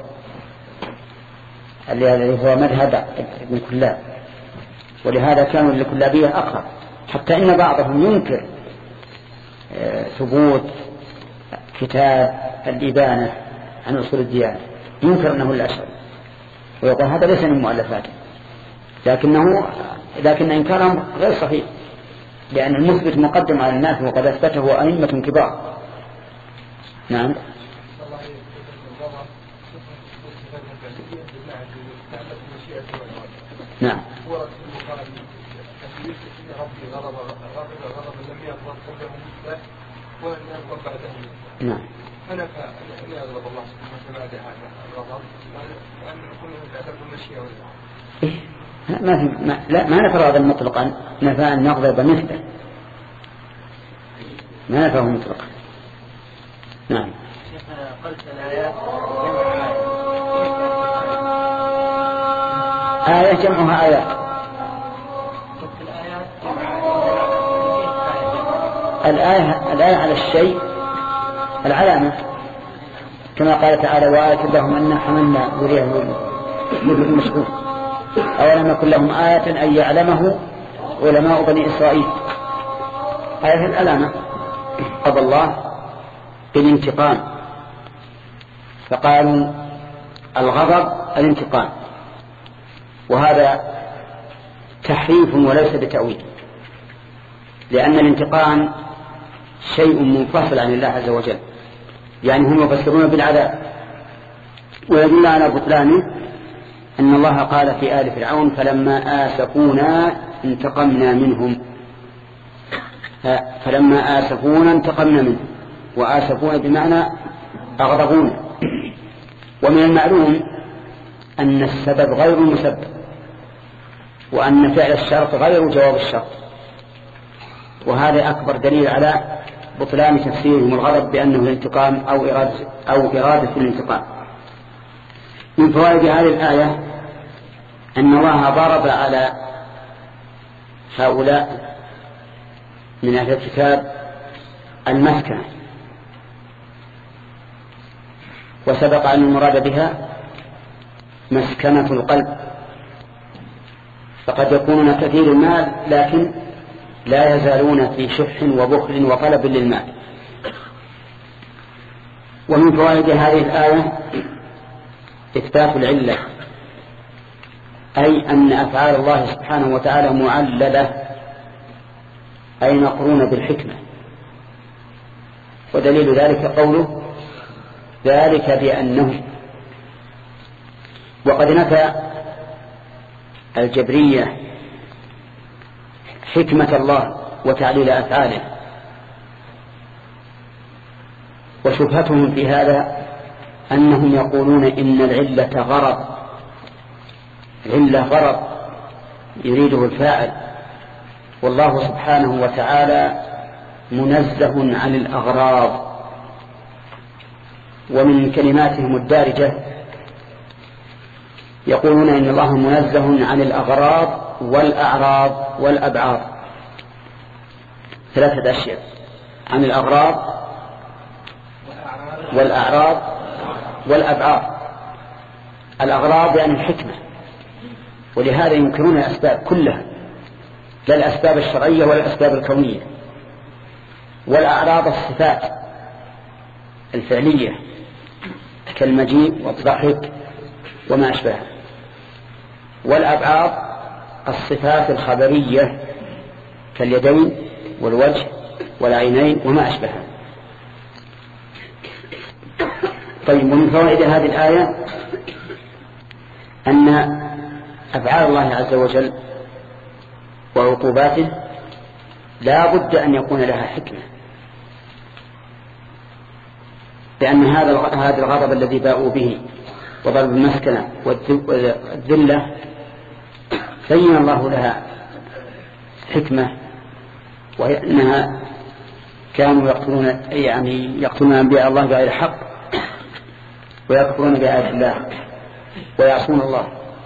الذي هو مذهب ابن كلاب، ولهذا كانوا للكلابية أقرب، حتى إن بعضهم ينكر ثبوت كتاب الإبانة عن أصول الديانة، ينكر أنه الأشعري ويقول هذا ليس من مؤلفاته، لكنه لكن إنكارهم غير صحيح، لأن المثبت مقدم على الناس وقد أثبته أئمة كبار. نعم. نعم. نعم. أنا فأني أغضب الله سبحانه وتعالى هذا الغضب أن يكون الأدب المشيئة والله. ما في ما لا ما نفر هذا مطلقا، نفى أن نغضب مثله، ما نفاه مطلقا. نعم. قلت الآيات آية جمعها آيات. الآية الآية على الشيء العلامة، كما قال تعالى وآية لهم أن حملنا ذريه المشهور، أولم يكن لهم آية أن يعلمه علماء بني إسرائيل. آية العلامة قضى الله بالانتقام، فقالوا الغضب الانتقام، وهذا تحريف وليس بتأويل، لأن الانتقام شيء منفصل عن الله عز وجل، يعني هم يفسرون بالعذاب، ويدل على بطلانه أن الله قال في آل فرعون فلما آسفونا انتقمنا منهم، فلما آسفونا انتقمنا منهم، وآسفونا بمعنى أغضبونا. ومن المعلوم أن السبب غير المسبب، وأن فعل الشرط غير جواب الشرط، وهذا أكبر دليل على بطلان تفسيرهم الغضب بأنه الانتقام أو إرادة, أو إرادة الانتقام. من فوائد هذه الآية أن الله ضرب على هؤلاء من أهل الكتاب المسكنة، وسبق أن المراد بها مسكنة القلب، فقد يكونون كثير المال لكن لا يزالون في شح وبخل وطلب للمال. ومن فوائد هذه الآية إثبات العلة، أي أن أفعال الله سبحانه وتعالى معللة، أي مقرونة بالحكمة. ودليل ذلك قوله ذلك بأنه، وقد نفى الجبرية حكمة الله وتعليل أفعاله، وشبهتهم في هذا أنهم يقولون إن العلة غرض، علة غرض يريده الفاعل، والله سبحانه وتعالى منزه عن الأغراض. ومن كلماتهم الدارجة يقولون إن الله منزه عن الأغراض والأعراض والأبعاد، ثلاثة أشياء: عن الأغراض والأعراض والأبعاد. الأغراض يعني الحكمة، ولهذا ينكرون الأسباب كلها، لا الأسباب الشرعية ولا الأسباب الكونية. والأعراض الصفات الفعلية كالمجيء والضحك وما أشبهه. والأبعاد الصفات الخبرية كاليدين والوجه والعينين وما أشبهه. طيب، ومن فوائد هذه الآية أن أفعال الله عز وجل وعقوباته لا بد أن يكون لها حكمة، لأن هذا هذا الغضب الذي باءوا به وضرب المسكنة والذلة بين الله لها حكمة، وهي أنها كانوا يقتلون يعني يقتلون أنبياء الله بغير حق ويكفرون بآيات الله ويعصون الله.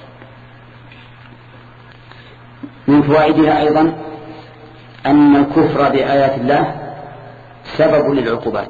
من فوائدها أيضا أن الكفر بآيات الله سبب للعقوبات،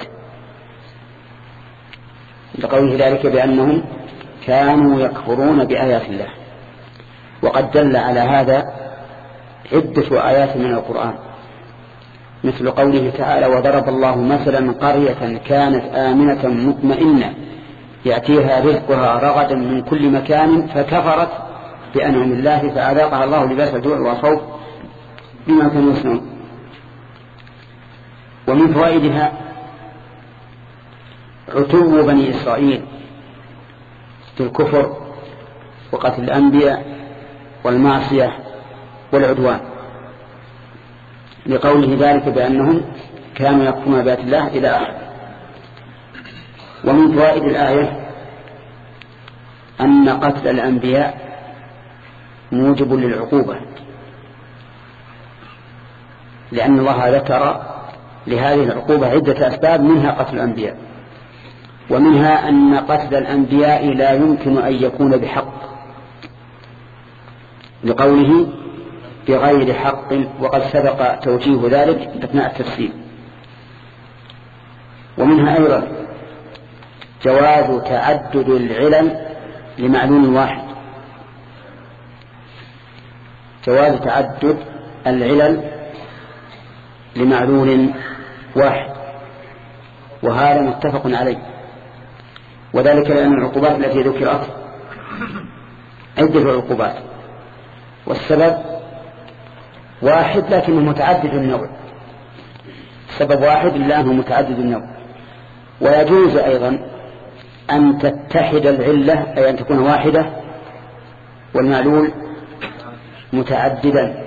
لقوله ذلك بأنهم كانوا يكفرون بآيات الله. وقد دل على هذا عدة آيات من القرآن، مثل قوله تعالى: وضرب الله مثلا قرية كانت آمنة مطمئنة يأتيها رزقها رغدا من كل مكان فكفرت بأنعم الله فأذاقها الله لباس الجوع والخوف بما كانوا يصنعون. ومن فوائدها عتو بني إسرائيل في الكفر وقتل الأنبياء والمعصية والعدوان، لقوله ذلك بأنهم كانوا يكفرون بآيات الله إلى آخره. ومن فوائد الآية أن قتل الأنبياء موجب للعقوبة، لأن الله ذكر لهذه العقوبة عدة أسباب، منها قتل الأنبياء، ومنها أن قتل الأنبياء لا يمكن أن يكون بحق، لقوله بغير حق، وقد سبق توجيه ذلك أثناء التفسير. ومنها أيضا جواز تعدد العلل لمعلول واحد، جواز تعدد العلل لمعلول واحد، وهذا متفق عليه، وذلك لأن العقوبات التي ذكرت عدة عقوبات، والسبب واحد لكنه متعدد النوع، السبب واحد إلا أنه متعدد النوع. ويجوز أيضا أن تتحد العلة، أي أن تكون واحدة والمعلول متعددا،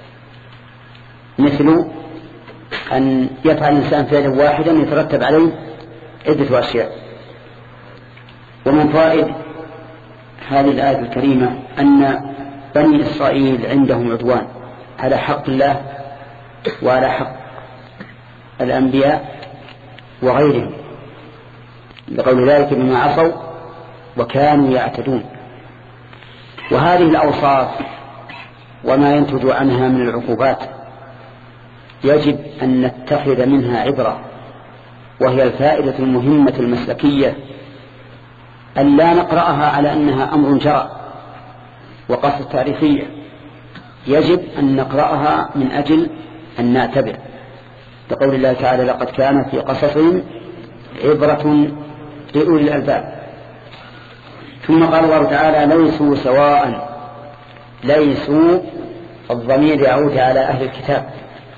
مثل أن يفعل الإنسان فعلا واحدا يترتب عليه عدة أشياء. ومن فوائد هذه الآية الكريمة أن بني إسرائيل عندهم عدوان على حق الله وعلى حق الأنبياء وغيرهم، لقول ذلك بما عصوا وكانوا يعتدون. وهذه الأوصاف وما ينتج عنها من العقوبات يجب أن نتخذ منها عبرة، وهي الفائدة المهمة المسلكية أن لا نقرأها على أنها أمر جرى وقصة تاريخية، يجب أن نقرأها من أجل أن نعتبر، لقول الله تعالى لقد كان في قصصهم عبرة لأولي الألباب. ثم قال الله تعالى ليسوا سواء، ليسوا الضمير يعود على أهل الكتاب،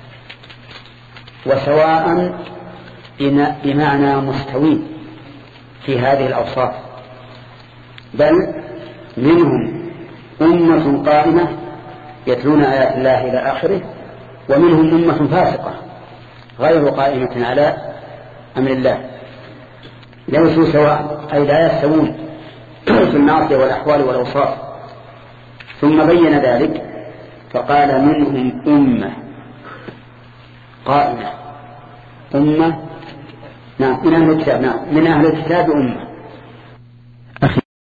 وسواء بمعنى مستوين في هذه الأوصاف، بل منهم أمة قائمة يتلون آيات الله إلى آخره، ومنهم أمة فاسقة غير قائمة على أمر الله. ليسوا سواء أي لا يستوون في المعصية والأحوال والأوصاف. ثم بين ذلك فقال منهم أمة قائمة، أمة نعم من أهل الكتاب، نعم من أهل الكتاب أمة،